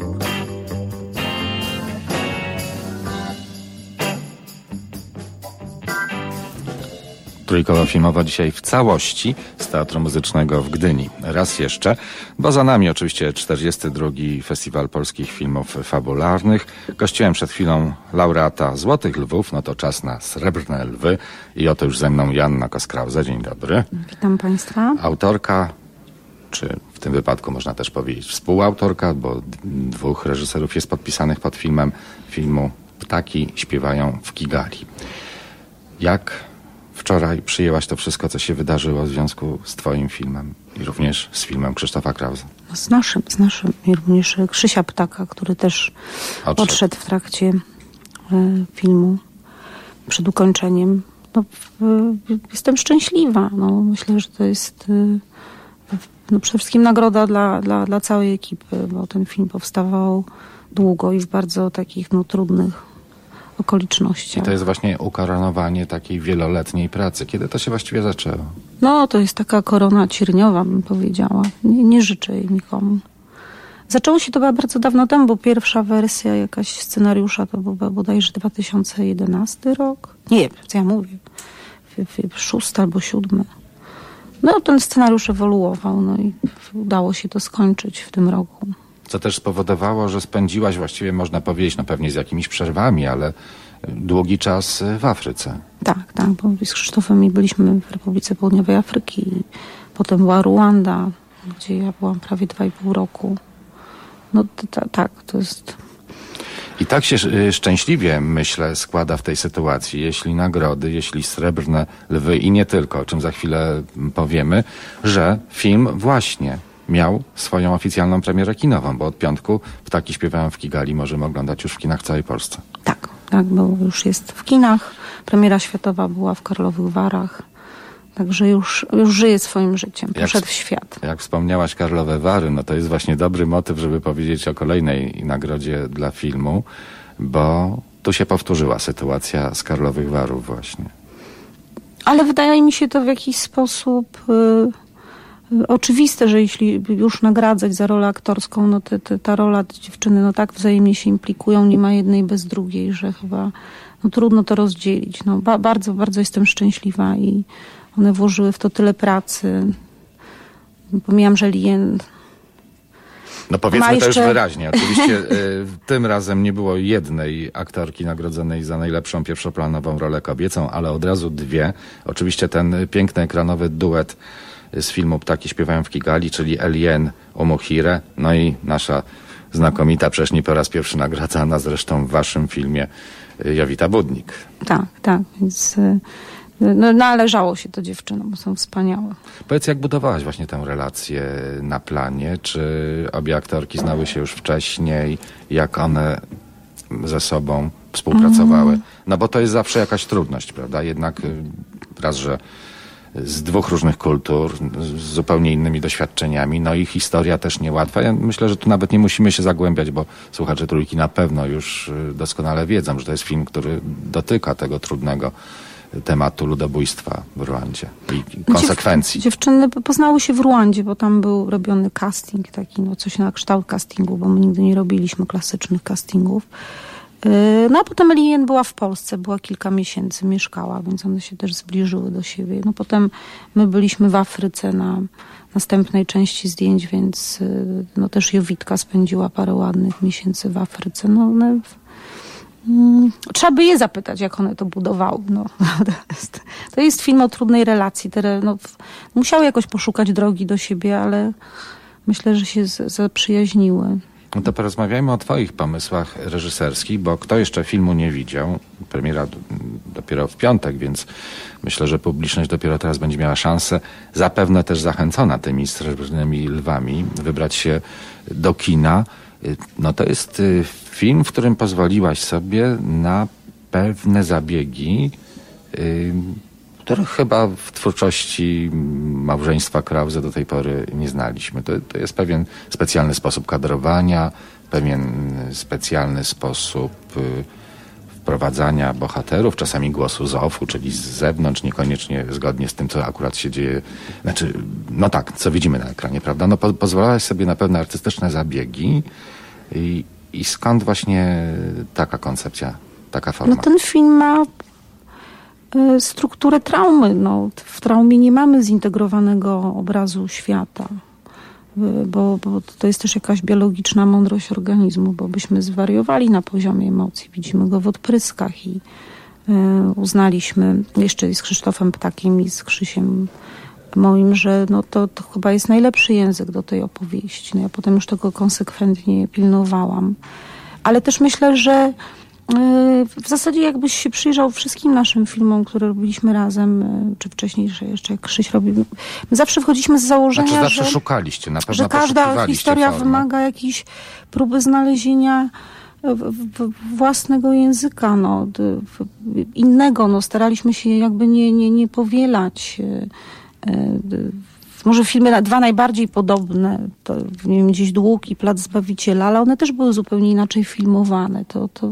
Trójkowa filmowa dzisiaj w całości z Teatru Muzycznego w Gdyni. Raz jeszcze, bo za nami oczywiście 42. Festiwal Polskich Filmów Fabularnych. Gościłem przed chwilą laureata Złotych Lwów, no to czas na Srebrne Lwy. I oto już ze mną Joanna Koskrauze. Dzień dobry. Witam Państwa. Autorka, czy w tym wypadku można też powiedzieć współautorka, bo dwóch reżyserów jest podpisanych pod filmu Ptaki śpiewają w Kigali. Jak wczoraj przyjęłaś to wszystko, co się wydarzyło w związku z twoim filmem i również z filmem Krzysztofa Krause? No z naszym i również Krzysia Ptaka, który też odszedł w trakcie filmu przed ukończeniem. No, jestem szczęśliwa. No, myślę, że to jest przede wszystkim nagroda dla całej ekipy, bo ten film powstawał długo i w bardzo takich trudnych okolicznościach. I to jest właśnie ukoronowanie takiej wieloletniej pracy. Kiedy to się właściwie zaczęło? No, to jest taka korona cierniowa, bym powiedziała. Nie życzę jej nikomu. Zaczęło się to bardzo dawno temu, bo pierwsza wersja jakaś scenariusza to był bodajże 2011 rok. Nie wiem, co ja mówię. 6 albo 7. No, ten scenariusz ewoluował, no i udało się to skończyć w tym roku. Co też spowodowało, że spędziłaś właściwie, można powiedzieć, no pewnie z jakimiś przerwami, ale długi czas w Afryce. Tak, bo z Krzysztofem byliśmy w Republice Południowej Afryki. Potem była Ruanda, gdzie ja byłam prawie 2,5 roku. No tak, to jest... I tak się szczęśliwie, myślę, składa w tej sytuacji, jeśli nagrody, jeśli Srebrne Lwy i nie tylko, o czym za chwilę powiemy, że film właśnie miał swoją oficjalną premierę kinową, bo od piątku Ptaki śpiewają w Kigali możemy oglądać już w kinach w całej Polsce. Tak, bo już jest w kinach. Premiera światowa była w Karlowych Warach. Także już żyje swoim życiem. Poszedł w świat. Jak wspomniałaś Karlowe Wary, no to jest właśnie dobry motyw, żeby powiedzieć o kolejnej nagrodzie dla filmu, bo tu się powtórzyła sytuacja z Karlowych Warów właśnie. Ale wydaje mi się to w jakiś sposób oczywiste, że jeśli już nagradzać za rolę aktorską, no ta rola, te dziewczyny no tak wzajemnie się implikują, nie ma jednej bez drugiej, że chyba trudno to rozdzielić. No, bardzo, bardzo jestem szczęśliwa i one włożyły w to tyle pracy. Pomijam, że Lien... No powiedzmy to już wyraźnie. Oczywiście tym razem nie było jednej aktorki nagrodzonej za najlepszą pierwszoplanową rolę kobiecą, ale od razu dwie. Oczywiście ten piękny ekranowy duet z filmu Ptaki śpiewają w Kigali, czyli Elien Omohire, no i nasza znakomita, przecież nie po raz pierwszy nagradzana zresztą w waszym filmie Jowita Budnik. Tak, więc no, należało się to dziewczynom, bo są wspaniałe. Powiedz, jak budowałaś właśnie tę relację na planie? Czy obie aktorki znały się już wcześniej? Jak one ze sobą współpracowały? No bo to jest zawsze jakaś trudność, prawda? Jednak raz, że z dwóch różnych kultur, z zupełnie innymi doświadczeniami, no i historia też niełatwa. Ja myślę, że tu nawet nie musimy się zagłębiać, bo słuchacze Trójki na pewno już doskonale wiedzą, że to jest film, który dotyka tego trudnego tematu ludobójstwa w Rwandzie i konsekwencji. Dziewczyny poznały się w Rwandzie, bo tam był robiony casting taki, no coś na kształt castingu, bo my nigdy nie robiliśmy klasycznych castingów. No a potem Lien była w Polsce, była kilka miesięcy, mieszkała, więc one się też zbliżyły do siebie. No potem my byliśmy w Afryce na następnej części zdjęć, więc no też Jowitka spędziła parę ładnych miesięcy w Afryce. No one... Trzeba by je zapytać, jak one to budowały. No, to jest film o trudnej relacji. Musiały jakoś poszukać drogi do siebie, ale myślę, że się zaprzyjaźniły. No to porozmawiajmy o twoich pomysłach reżyserskich, bo kto jeszcze filmu nie widział, premiera dopiero w piątek, więc myślę, że publiczność dopiero teraz będzie miała szansę, zapewne też zachęcona tymi Srebrnymi Lwami, wybrać się do kina. No to jest film, w którym pozwoliłaś sobie na pewne zabiegi, których chyba w twórczości małżeństwa Krause do tej pory nie znaliśmy. To jest pewien specjalny sposób kadrowania, pewien specjalny sposób wprowadzania bohaterów, czasami głosu z offu, czyli z zewnątrz, niekoniecznie zgodnie z tym, co akurat się dzieje. Znaczy, no tak, co widzimy na ekranie, prawda? No pozwalałaś sobie na pewne artystyczne zabiegi i skąd właśnie taka koncepcja, taka forma? No ten film ma strukturę traumy. No, w traumie nie mamy zintegrowanego obrazu świata, bo to jest też jakaś biologiczna mądrość organizmu, bo byśmy zwariowali na poziomie emocji. Widzimy go w odpryskach i uznaliśmy jeszcze z Krzysztofem Ptakiem i z Krzysiem moim, że no to chyba jest najlepszy język do tej opowieści. No ja potem już tego konsekwentnie pilnowałam. Ale też myślę, że w zasadzie jakbyś się przyjrzał wszystkim naszym filmom, które robiliśmy razem, czy wcześniej jeszcze jak Krzyś robił, my zawsze wchodziliśmy z założenia, zawsze szukaliście, na pewno że każda historia wymaga jakiejś próby znalezienia własnego języka, no, innego. No, staraliśmy się jakby nie powielać. Może filmy dwa najbardziej podobne, to nie wiem, gdzieś Dług i Plac Zbawiciela, ale one też były zupełnie inaczej filmowane.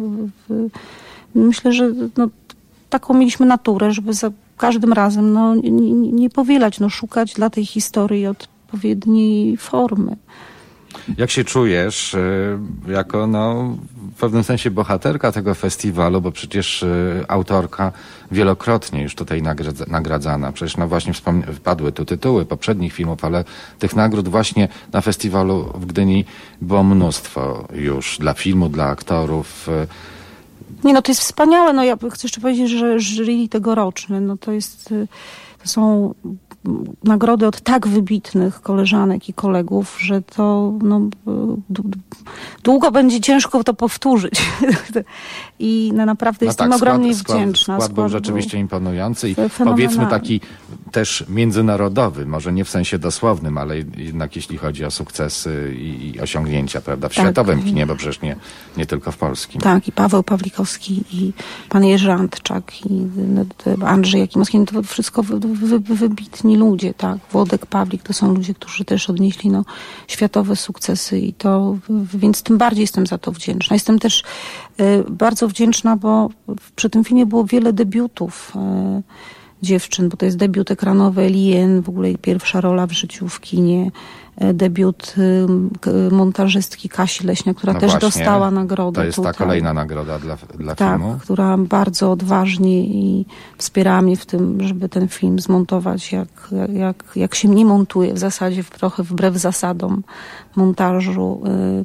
Myślę, że no, taką mieliśmy naturę, żeby za każdym razem no, nie powielać, no, szukać dla tej historii odpowiedniej formy. Jak się czujesz jako no, w pewnym sensie bohaterka tego festiwalu, bo przecież autorka wielokrotnie już tutaj nagradzana. Przecież no właśnie wpadły tu tytuły poprzednich filmów, ale tych nagród właśnie na festiwalu w Gdyni było mnóstwo już dla filmu, dla aktorów. Nie, no to jest wspaniałe. No ja chcę jeszcze powiedzieć, że jury tegoroczne, no to są nagrody od tak wybitnych koleżanek i kolegów, że to no, długo będzie ciężko to powtórzyć. I no, naprawdę jestem ogromnie wdzięczna. Skład był rzeczywiście imponujący i powiedzmy taki też międzynarodowy, może nie w sensie dosłownym, ale jednak jeśli chodzi o sukcesy i osiągnięcia, prawda, w światowym kinie, bo przecież nie tylko w polskim. Tak, i Paweł Pawlikowski, i pan Jerzy Antczak, i Andrzej Jakimowski, to wszystko wybitni ludzie, tak. Włodek Pawlik, to są ludzie, którzy też odnieśli no, światowe sukcesy i to, więc tym bardziej jestem za to wdzięczna. Jestem też bardzo wdzięczna, bo przy tym filmie było wiele debiutów dziewczyn, bo to jest debiut ekranowy Lien, w ogóle jej pierwsza rola w życiu w kinie, debiut montażystki Kasi Leśnia, która też dostała nagrodę. To jest ta kolejna nagroda dla filmu. Która bardzo odważnie i wspierała mnie w tym, żeby ten film zmontować jak się nie montuje, w zasadzie trochę wbrew zasadom montażu.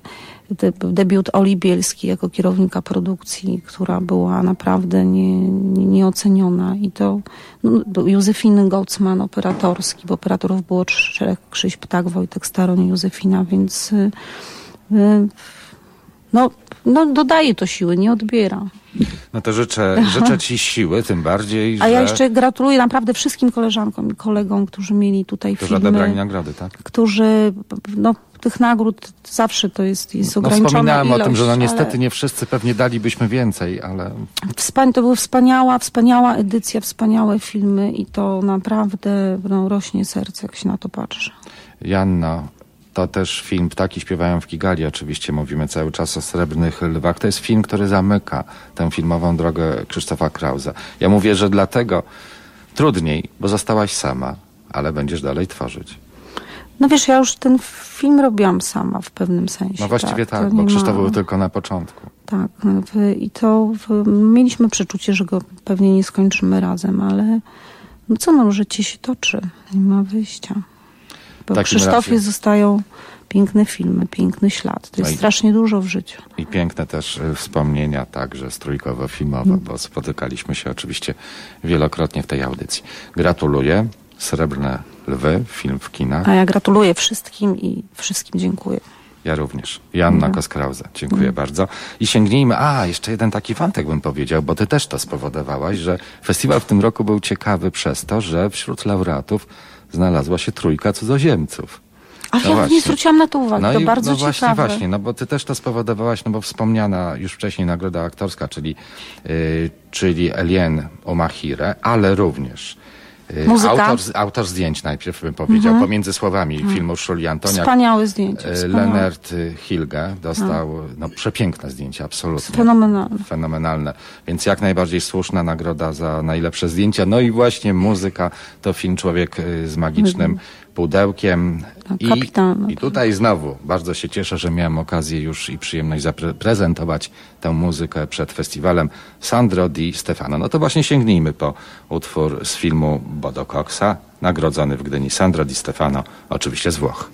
Debiut Oli Bielskiej jako kierownika produkcji, która była naprawdę nieoceniona. I to Józefiny Gocman operatorski, bo operatorów było 3, Krzyś Ptak, Wojtek Staroń i Józefina, więc no dodaje to siły, nie odbiera. No to życzę ci siły, tym bardziej, A ja jeszcze gratuluję naprawdę wszystkim koleżankom i kolegom, którzy mieli tutaj filmy. Którzy odebrali nagrody, tak? Którzy, tych nagród zawsze to jest ograniczona wspominałem ilość. O tym, że niestety nie wszyscy pewnie dalibyśmy więcej, ale... To była wspaniała edycja, wspaniałe filmy i to naprawdę rośnie serce, jak się na to patrzy. Janno, to też film Ptaki śpiewają w Kigali, oczywiście mówimy cały czas o Srebrnych Lwach. To jest film, który zamyka tę filmową drogę Krzysztofa Krausa. Ja mówię, że dlatego trudniej, bo zostałaś sama, ale będziesz dalej tworzyć. No wiesz, ja już ten film robiłam sama w pewnym sensie. No właściwie tak, bo Krzysztof był tylko na początku. Tak, i to mieliśmy przeczucie, że go pewnie nie skończymy razem, ale życie się toczy, nie ma wyjścia. Bo w Krzysztofie zostają piękne filmy, piękny ślad. To jest strasznie dużo w życiu. I piękne też wspomnienia także strójkowo-filmowe, bo spotykaliśmy się oczywiście wielokrotnie w tej audycji. Gratuluję. Srebrne Lwy, film w kinach. A ja gratuluję wszystkim i wszystkim dziękuję. Ja również. Joanna Kos-Krause. Dziękuję bardzo. I sięgnijmy... jeszcze jeden taki wątek bym powiedział, bo ty też to spowodowałaś, że festiwal w tym roku był ciekawy przez to, że wśród laureatów znalazła się 3 cudzoziemców. A ja nie zwróciłam na to uwagi, to bardzo ciekawe. Właśnie, bo ty też to spowodowałaś, bo wspomniana już wcześniej nagroda aktorska, czyli Elien Omahire, ale również autor zdjęć najpierw bym powiedział, pomiędzy słowami filmu Szuli Antoniak. Wspaniałe zdjęcie. Leonard Hilge dostał przepiękne zdjęcie, absolutnie. Fenomenalne. Więc jak najbardziej słuszna nagroda za najlepsze zdjęcia. No i właśnie muzyka to film Człowiek z magicznym pudełkiem. I tutaj znowu bardzo się cieszę, że miałem okazję już i przyjemność zaprezentować tę muzykę przed festiwalem. Sandro Di Stefano. No to właśnie sięgnijmy po utwór z filmu Bodo Coxa, nagrodzony w Gdyni. Sandro Di Stefano, oczywiście z Włoch.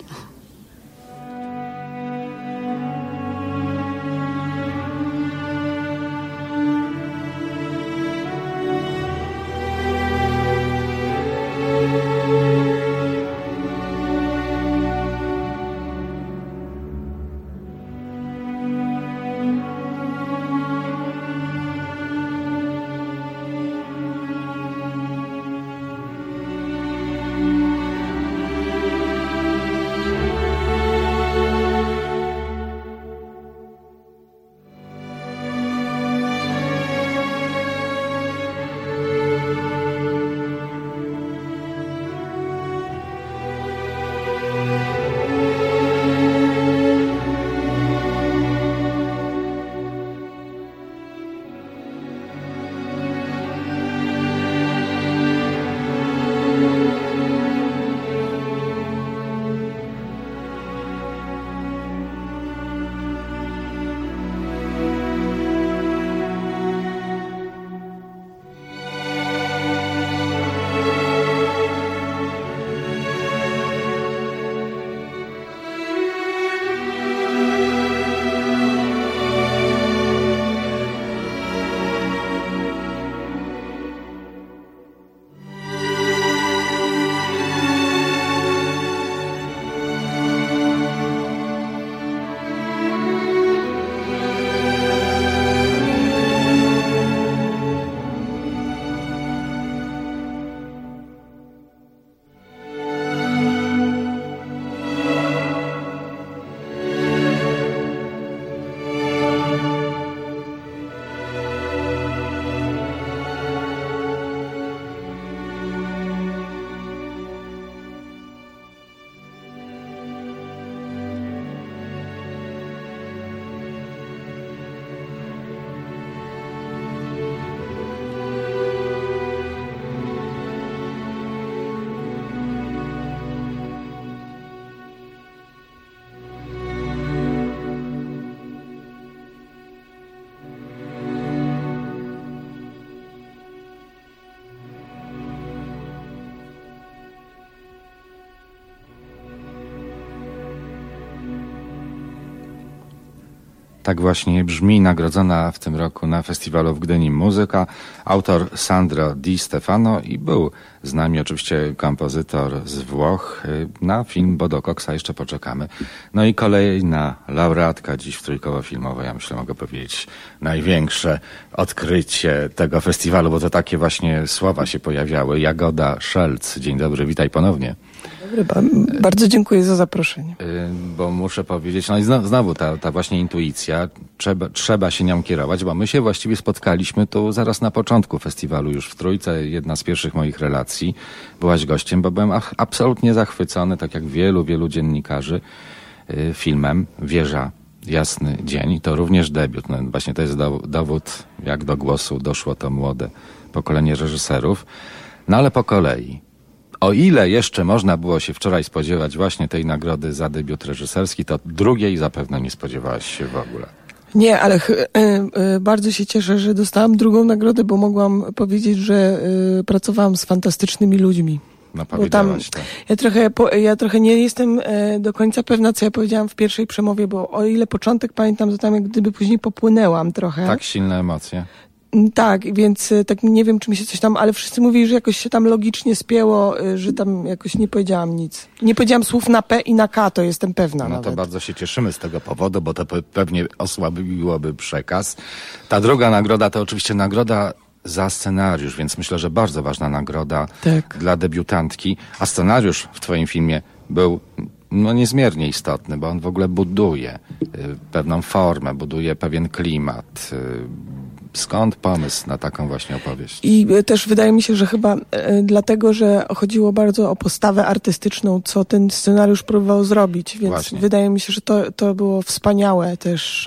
Tak właśnie brzmi nagrodzona w tym roku na festiwalu w Gdyni muzyka. Autor Sandro Di Stefano i był z nami oczywiście kompozytor z Włoch. Na film Bodo Coxa jeszcze poczekamy. No i kolejna laureatka dziś w Trójkowo Filmowo. Ja myślę, mogę powiedzieć największe odkrycie tego festiwalu, bo to takie właśnie słowa się pojawiały. Jagoda Szelc. Dzień dobry, witaj ponownie. Dobry, bardzo dziękuję za zaproszenie. Bo muszę powiedzieć, no i znowu ta właśnie intuicja, trzeba się nią kierować, bo my się właściwie spotkaliśmy tu zaraz na początku festiwalu, już w Trójce, jedna z pierwszych moich relacji. Byłaś gościem, bo byłem absolutnie zachwycony, tak jak wielu dziennikarzy, filmem Wieża, Jasny Dzień. To również debiut. No właśnie to jest dowód, jak do głosu doszło to młode pokolenie reżyserów. No ale po kolei. O ile jeszcze można było się wczoraj spodziewać właśnie tej nagrody za debiut reżyserski, to drugiej zapewne nie spodziewałaś się w ogóle. Nie, ale bardzo się cieszę, że dostałam drugą nagrodę, bo mogłam powiedzieć, że pracowałam z fantastycznymi ludźmi. No powiedziałaś to. Ja trochę nie jestem do końca pewna, co ja powiedziałam w pierwszej przemowie, bo o ile początek pamiętam, to tam jak gdyby później popłynęłam trochę. Tak silne emocje. Tak, więc tak nie wiem, czy mi się coś tam, ale wszyscy mówili, że jakoś się tam logicznie spięło, że tam jakoś nie powiedziałam nic. Nie powiedziałam słów na P i na K, to jestem pewna. No nawet. To bardzo się cieszymy z tego powodu, bo to pewnie osłabiłoby przekaz. Ta druga nagroda to oczywiście nagroda za scenariusz, więc myślę, że bardzo ważna nagroda dla debiutantki. A scenariusz w twoim filmie był niezmiernie istotny, bo on w ogóle buduje pewną formę, buduje pewien klimat. Skąd pomysł na taką właśnie opowieść? I też wydaje mi się, że chyba dlatego, że chodziło bardzo o postawę artystyczną, co ten scenariusz próbował zrobić, więc właśnie. Wydaje mi się, że to było wspaniałe też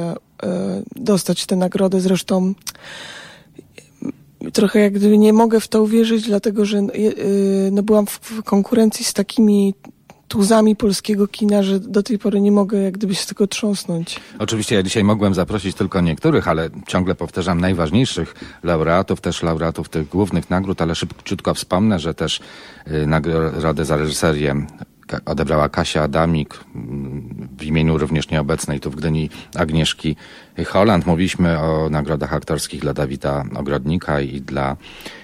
dostać tę nagrodę. Zresztą trochę jak gdyby nie mogę w to uwierzyć, dlatego że byłam w konkurencji z takimi tuzami polskiego kina, że do tej pory nie mogę jak gdyby się tego trząsnąć. Oczywiście ja dzisiaj mogłem zaprosić tylko niektórych, ale ciągle powtarzam najważniejszych laureatów, też laureatów tych głównych nagród, ale szybciutko wspomnę, że też nagrodę za reżyserię odebrała Kasia Adamik w imieniu również nieobecnej tu w Gdyni Agnieszki Holland. Mówiliśmy o nagrodach aktorskich dla Dawida Ogrodnika i dla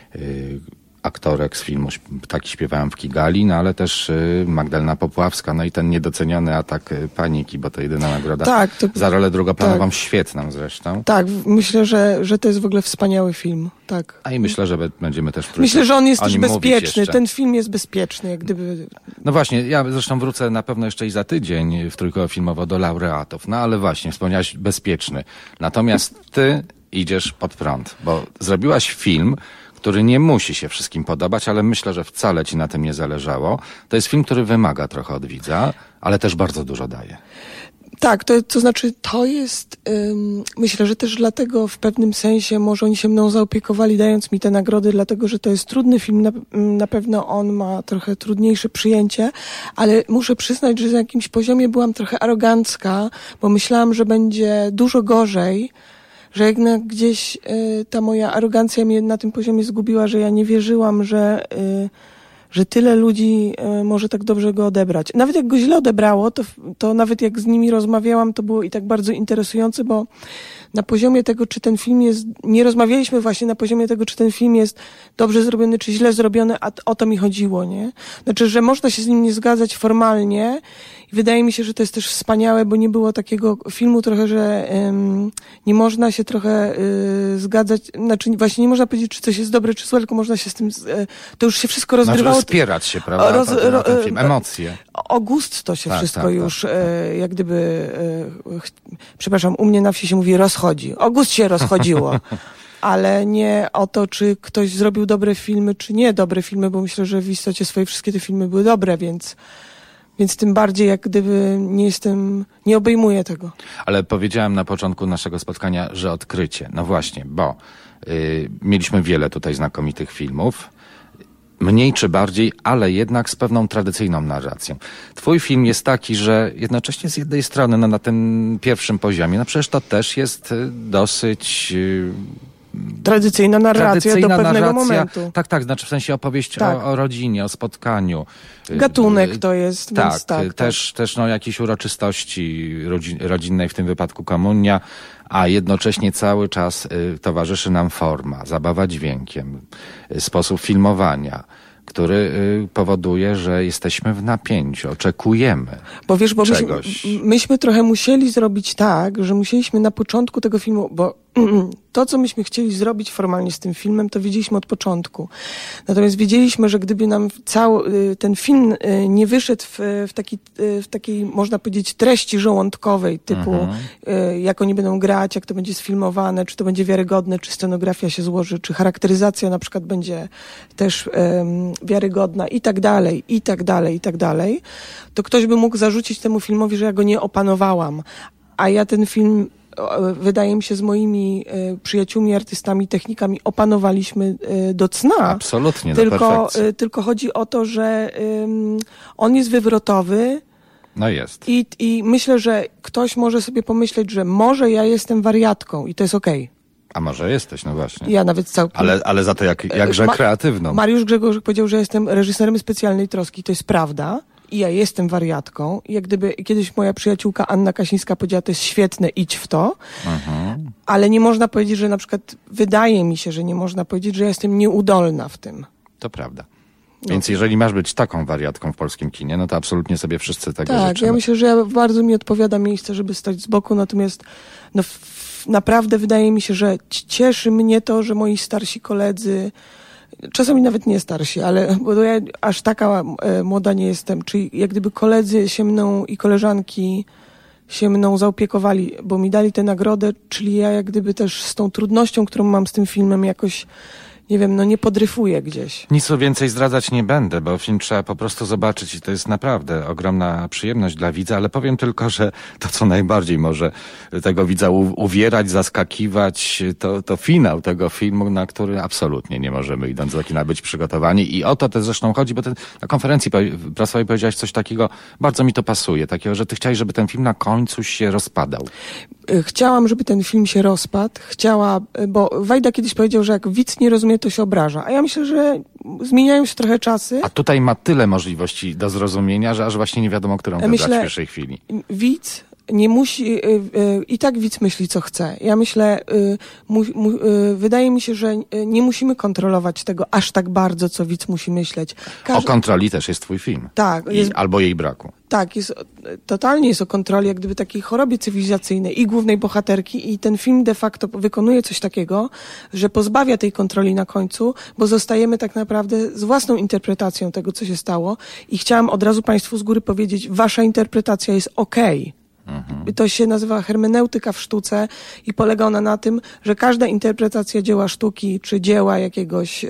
aktorek z filmu Ptaki śpiewają w Kigali, no ale też Magdalena Popławska, no i ten niedoceniony Atak paniki, bo to jedyna nagroda za rolę drugoplanową, świetną zresztą. Tak, myślę, że to jest w ogóle wspaniały film, tak. A i myślę, że będziemy też myślę, że on jest też bezpieczny, ten film jest bezpieczny, jak gdyby... No właśnie, ja zresztą wrócę na pewno jeszcze i za tydzień w Trójkowo Filmowo do laureatów, no ale właśnie, wspomniałaś bezpieczny. Natomiast ty idziesz pod prąd, bo zrobiłaś film, który nie musi się wszystkim podobać, ale myślę, że wcale ci na tym nie zależało. To jest film, który wymaga trochę od widza, ale też bardzo dużo daje. Tak, to znaczy to jest, myślę, że też dlatego w pewnym sensie może oni się mną zaopiekowali, dając mi te nagrody, dlatego, że to jest trudny film, na pewno on ma trochę trudniejsze przyjęcie, ale muszę przyznać, że na jakimś poziomie byłam trochę arogancka, bo myślałam, że będzie dużo gorzej, że jednak gdzieś ta moja arogancja mnie na tym poziomie zgubiła, że ja nie wierzyłam, że tyle ludzi może tak dobrze go odebrać. Nawet jak go źle odebrało, to nawet jak z nimi rozmawiałam, to było i tak bardzo interesujące, bo na poziomie tego, czy ten film jest... Nie rozmawialiśmy właśnie na poziomie tego, czy ten film jest dobrze zrobiony, czy źle zrobiony, a o to mi chodziło, nie? Znaczy, że można się z nim nie zgadzać formalnie i wydaje mi się, że to jest też wspaniałe, bo nie było takiego filmu trochę, że nie można się trochę zgadzać, znaczy właśnie nie można powiedzieć, czy coś jest dobre, czy złe, tylko można się z tym... to już się wszystko rozgrywało... Wspierać się, prawda? Na ten film. Emocje. O gust to się wszystko już jak gdyby... przepraszam, u mnie na wsi się mówi rozchodzi. O gust się rozchodziło. Ale nie o to, czy ktoś zrobił dobre filmy, czy nie dobre filmy, bo myślę, że w istocie swojej wszystkie te filmy były dobre, więc tym bardziej jak gdyby nie obejmuję tego. Ale powiedziałem na początku naszego spotkania, że odkrycie. No właśnie, bo mieliśmy wiele tutaj znakomitych filmów, mniej czy bardziej, ale jednak z pewną tradycyjną narracją. Twój film jest taki, że jednocześnie z jednej strony na tym pierwszym poziomie, no przecież to też jest dosyć tradycyjna narracja do pewnego momentu. Tak, znaczy w sensie opowieść o rodzinie, o spotkaniu. Gatunek to jest, więc też jakiejś uroczystości rodzinnej, w tym wypadku komunia, a jednocześnie cały czas towarzyszy nam forma, zabawa dźwiękiem, sposób filmowania, który powoduje, że jesteśmy w napięciu, oczekujemy czegoś. Myśmy trochę musieli zrobić tak, że musieliśmy na początku tego filmu, bo to, co myśmy chcieli zrobić formalnie z tym filmem, to wiedzieliśmy od początku. Natomiast wiedzieliśmy, że gdyby nam cały ten film nie wyszedł w takiej, można powiedzieć, treści żołądkowej, typu jak oni będą grać, jak to będzie sfilmowane, czy to będzie wiarygodne, czy scenografia się złoży, czy charakteryzacja na przykład będzie też wiarygodna i tak dalej, to ktoś by mógł zarzucić temu filmowi, że ja go nie opanowałam. A ja ten film, wydaje mi się, z moimi przyjaciółmi, artystami, technikami opanowaliśmy do cna. Absolutnie, do perfekcji. Tylko chodzi o to, że on jest wywrotowy. No jest. I myślę, że ktoś może sobie pomyśleć, że może ja jestem wariatką i to jest okej. A może jesteś, no właśnie. Ja nawet całkiem... Ale za to jakże kreatywną. Mariusz Grzegorz powiedział, że jestem reżyserem specjalnej troski. To jest prawda. I ja jestem wariatką. I jak gdyby kiedyś moja przyjaciółka Anna Kasińska powiedziała, to jest świetne, idź w to. Ale nie można powiedzieć, że na przykład, wydaje mi się, że nie można powiedzieć, że ja jestem nieudolna w tym. To prawda. Więc jeżeli masz być taką wariatką w polskim kinie, no to absolutnie sobie wszyscy tego życzymy. Tak, ja myślę, że bardzo mi odpowiada miejsce, żeby stać z boku, natomiast naprawdę wydaje mi się, że cieszy mnie to, że moi starsi koledzy, czasami nawet nie starsi, ale bo ja aż taka młoda nie jestem, czyli jak gdyby koledzy się mną i koleżanki się mną zaopiekowali, bo mi dali tę nagrodę, czyli ja jak gdyby też z tą trudnością, którą mam z tym filmem, jakoś, nie wiem, nie podryfuję gdzieś. Nic więcej zdradzać nie będę, bo film trzeba po prostu zobaczyć i to jest naprawdę ogromna przyjemność dla widza, ale powiem tylko, że to, co najbardziej może tego widza uwierać, zaskakiwać, to finał tego filmu, na który absolutnie nie możemy, idąc do kina, być przygotowani. I o to też zresztą chodzi, bo na konferencji prasowej powiedziałeś coś takiego, bardzo mi to pasuje, takiego, że ty chciałeś, żeby ten film na końcu się rozpadał. Chciałam, żeby ten film się rozpadł. Bo Wajda kiedyś powiedział, że jak widz nie rozumie, to się obraża. A ja myślę, że zmieniają się trochę czasy. A tutaj ma tyle możliwości do zrozumienia, że aż właśnie nie wiadomo, którą wybrać w pierwszej chwili. Widz nie musi, i tak widz myśli, co chce. Ja myślę, wydaje mi się, że nie musimy kontrolować tego aż tak bardzo, co widz musi myśleć. O kontroli też jest twój film. Tak. Albo jej braku. Tak, totalnie jest o kontroli, jak gdyby takiej chorobie cywilizacyjnej i głównej bohaterki, i ten film de facto wykonuje coś takiego, że pozbawia tej kontroli na końcu, bo zostajemy tak naprawdę z własną interpretacją tego, co się stało, i chciałam od razu Państwu z góry powiedzieć, wasza interpretacja jest okej. To się nazywa hermeneutyka w sztuce i polega ona na tym, że każda interpretacja dzieła sztuki czy dzieła jakiegoś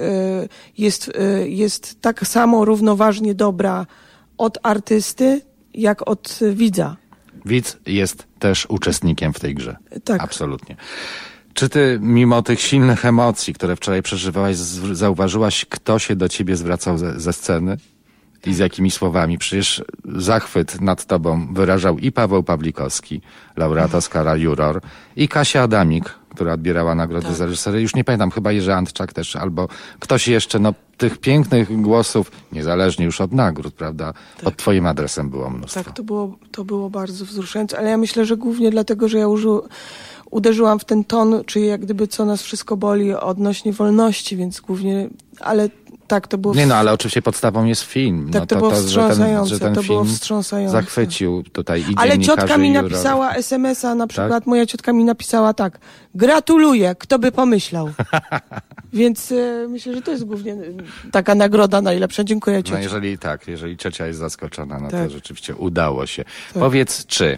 jest tak samo równoważnie dobra od artysty, jak od widza. Widz jest też uczestnikiem w tej grze. Tak. Absolutnie. Czy ty, mimo tych silnych emocji, które wczoraj przeżywałaś, zauważyłaś, kto się do ciebie zwracał ze sceny? I z jakimi słowami? Przecież zachwyt nad tobą wyrażał i Paweł Pawlikowski, laureat Oscara, juror, i Kasia Adamik, która odbierała nagrodę za reżyserię. Już nie pamiętam, chyba Jerzy Antczak też, albo ktoś jeszcze, tych pięknych głosów, niezależnie już od nagród, prawda? Tak. Pod twoim adresem było mnóstwo. Tak, to było bardzo wzruszające, ale ja myślę, że głównie dlatego, że ja uderzyłam w ten ton, czyli jak gdyby co nas wszystko boli odnośnie wolności, więc głównie, ale tak, to było... ale oczywiście podstawą jest film. Tak, to było wstrząsające, że ten to film było wstrząsające. Zachwycił tutaj i ale ciotka mi juror. napisała SMS-a, na przykład tak? Moja ciotka mi napisała tak: gratuluję, kto by pomyślał. Więc myślę, że to jest głównie taka nagroda najlepsza. Dziękuję, ciociu. Jeżeli ciocia jest zaskoczona, tak. To rzeczywiście udało się. Tak. Powiedz, czy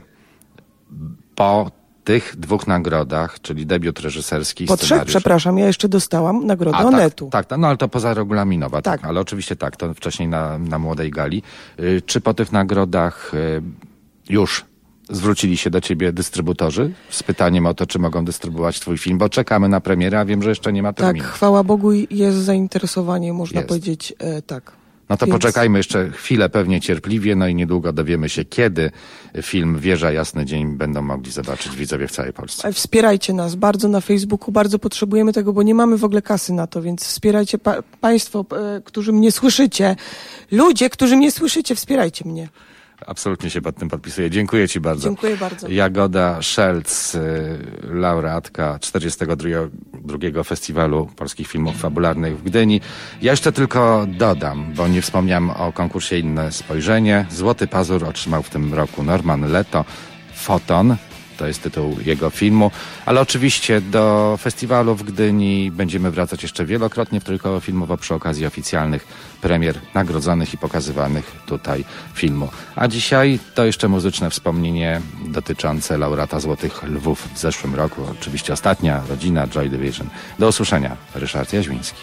po tych dwóch nagrodach, czyli debiut reżyserski i po scenariusz. 3, przepraszam, ja jeszcze dostałam nagrodę Onetu. Tak, ale to pozaregulaminowa, tak. Ale oczywiście tak, to wcześniej na Młodej Gali. Czy po tych nagrodach już zwrócili się do ciebie dystrybutorzy z pytaniem o to, czy mogą dystrybuować twój film, bo czekamy na premierę, a wiem, że jeszcze nie ma terminu. Tak, chwała Bogu, jest zainteresowanie, można powiedzieć, tak. No to poczekajmy jeszcze chwilę, pewnie cierpliwie, no i niedługo dowiemy się, kiedy film Wieża Jasny Dzień będą mogli zobaczyć widzowie w całej Polsce. Wspierajcie nas bardzo na Facebooku, bardzo potrzebujemy tego, bo nie mamy w ogóle kasy na to, więc wspierajcie państwo, którzy mnie słyszycie. Ludzie, którzy mnie słyszycie, wspierajcie mnie. Absolutnie się pod tym podpisuję. Dziękuję ci bardzo. Dziękuję bardzo. Jagoda Szelc, laureatka 42. Festiwalu Polskich Filmów Fabularnych w Gdyni. Ja jeszcze tylko dodam, bo nie wspomniałem o konkursie Inne Spojrzenie. Złoty Pazur otrzymał w tym roku Norman Leto. Foton, to jest tytuł jego filmu, ale oczywiście do festiwalu w Gdyni będziemy wracać jeszcze wielokrotnie w Trójkoło Filmowo przy okazji oficjalnych premier nagrodzonych i pokazywanych tutaj filmu. A dzisiaj to jeszcze muzyczne wspomnienie dotyczące laureata Złotych Lwów w zeszłym roku. Oczywiście ostatnia rodzina Joy Division. Do usłyszenia. Ryszard Jaźwiński.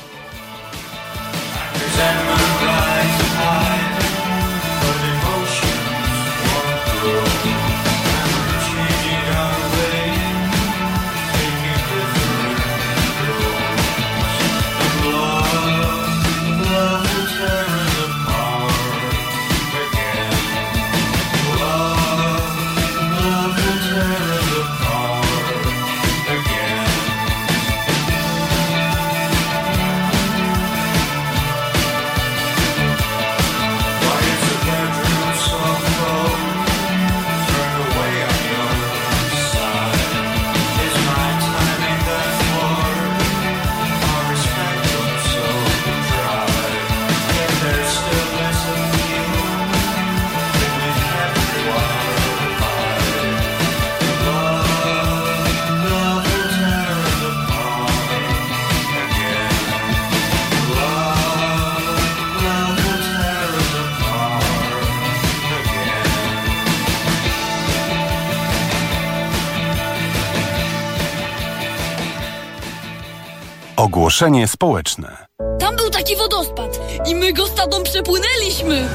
Ogłoszenie społeczne. Tam był taki wodospad i my go z tatą przepłynęliśmy.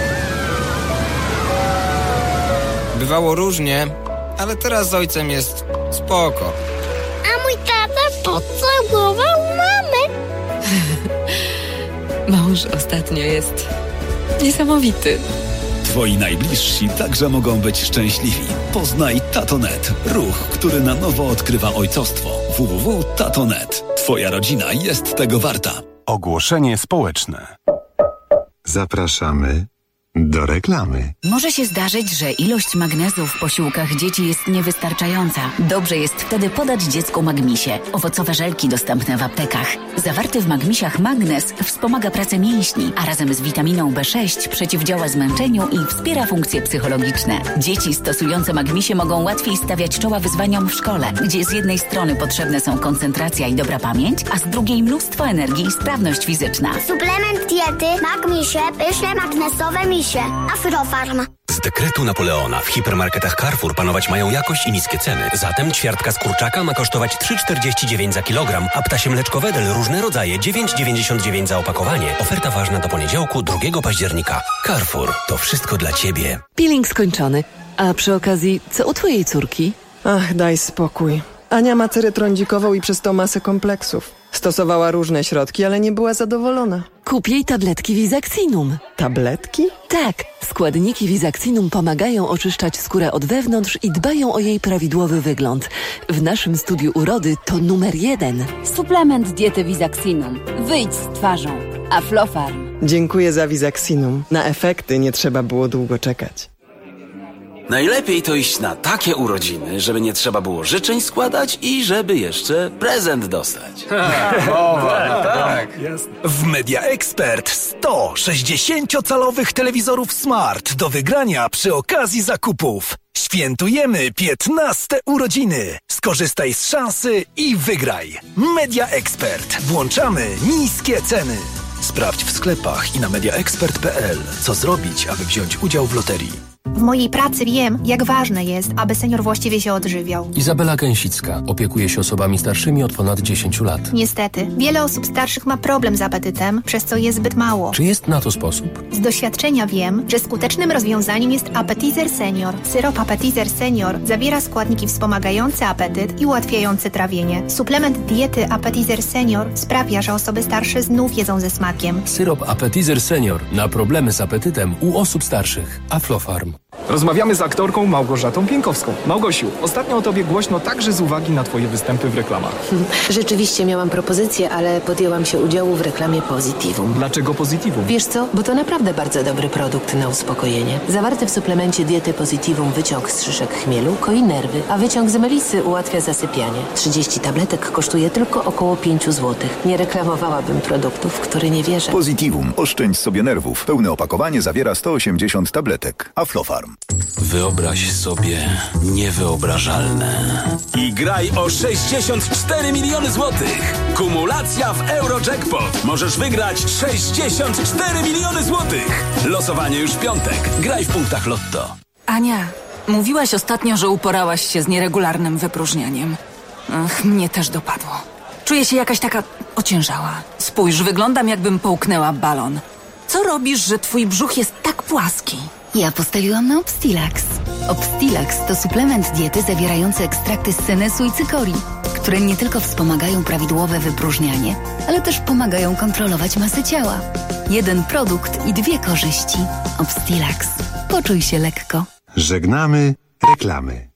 Bywało różnie, ale teraz z ojcem jest spoko. A mój tata pocałował mamę. Mąż ostatnio jest niesamowity. Twoi najbliżsi także mogą być szczęśliwi. Poznaj Tato.net, ruch, który na nowo odkrywa ojcostwo. www.tato.net. Twoja rodzina jest tego warta. Ogłoszenie społeczne. Zapraszamy do reklamy. Może się zdarzyć, że ilość magnezu w posiłkach dzieci jest niewystarczająca. Dobrze jest wtedy podać dziecku Magmisie. Owocowe żelki dostępne w aptekach. Zawarty w Magmisiach magnez wspomaga pracę mięśni, a razem z witaminą B6 przeciwdziała zmęczeniu i wspiera funkcje psychologiczne. Dzieci stosujące Magmisie mogą łatwiej stawiać czoła wyzwaniom w szkole, gdzie z jednej strony potrzebne są koncentracja i dobra pamięć, a z drugiej mnóstwo energii i sprawność fizyczna. Suplement diety Magmisie, pyszne magnesowe misie. Afrofarm. Z dekretu Napoleona w hipermarketach Carrefour panować mają jakość i niskie ceny. Zatem ćwiartka z kurczaka ma kosztować 3,49 za kilogram, a ptasie mleczko Wedel różne rodzaje 9,99 za opakowanie. Oferta ważna do poniedziałku 2 października. Carrefour. To wszystko dla Ciebie. Peeling skończony. A przy okazji, co u Twojej córki? Ach, daj spokój. Ania ma cerę trądzikową i przez to masę kompleksów. Stosowała różne środki, ale nie była zadowolona. Kup jej tabletki Visaxinum. Tabletki? Tak. Składniki Visaxinum pomagają oczyszczać skórę od wewnątrz i dbają o jej prawidłowy wygląd. W naszym studiu urody to numer 1. Suplement diety Visaxinum. Wyjdź z twarzą. Aflofarm. Dziękuję za Visaxinum. Na efekty nie trzeba było długo czekać. Najlepiej to iść na takie urodziny, żeby nie trzeba było życzeń składać i żeby jeszcze prezent dostać. Tak. W Media Expert 100 60-calowych telewizorów Smart do wygrania przy okazji zakupów. Świętujemy 15 urodziny. Skorzystaj z szansy i wygraj. Media Expert. Włączamy niskie ceny. Sprawdź w sklepach i na mediaexpert.pl, co zrobić, aby wziąć udział w loterii. W mojej pracy wiem, jak ważne jest, aby senior właściwie się odżywiał. Izabela Gęsicka opiekuje się osobami starszymi od ponad 10 lat. Niestety, wiele osób starszych ma problem z apetytem, przez co je zbyt mało. Czy jest na to sposób? Z doświadczenia wiem, że skutecznym rozwiązaniem jest Appetizer Senior. Syrop Appetizer Senior zawiera składniki wspomagające apetyt i ułatwiające trawienie. Suplement diety Appetizer Senior sprawia, że osoby starsze znów jedzą ze smakiem. Syrop Appetizer Senior na problemy z apetytem u osób starszych. Aflofarm. Rozmawiamy z aktorką Małgorzatą Pienkowską. Małgosiu, ostatnio o tobie głośno także z uwagi na twoje występy w reklamach. Rzeczywiście miałam propozycję, ale podjęłam się udziału w reklamie Positivum. Dlaczego Positivum? Wiesz co? Bo to naprawdę bardzo dobry produkt na uspokojenie. Zawarty w suplemencie diety Positivum wyciąg z szyszek chmielu koi nerwy, a wyciąg z melisy ułatwia zasypianie. 30 tabletek kosztuje tylko około 5 zł. Nie reklamowałabym produktów, w które nie wierzę. Positivum. Oszczędź sobie nerwów. Pełne opakowanie zawiera 180 tabletek. Aflofarm. Wyobraź sobie niewyobrażalne. I graj o 64 miliony złotych. Kumulacja w Eurojackpot. Możesz wygrać 64 miliony złotych. Losowanie już w piątek. Graj w punktach Lotto. Ania, mówiłaś ostatnio, że uporałaś się z nieregularnym wypróżnianiem. Ach, mnie też dopadło. Czuję się jakaś taka ociężała. Spójrz, wyglądam jakbym połknęła balon. Co robisz, że twój brzuch jest tak płaski? Ja postawiłam na Obstilax. Obstilax to suplement diety zawierający ekstrakty z senesu i cykorii, które nie tylko wspomagają prawidłowe wypróżnianie, ale też pomagają kontrolować masę ciała. Jeden produkt i 2 korzyści. Obstilax. Poczuj się lekko. Żegnamy reklamy.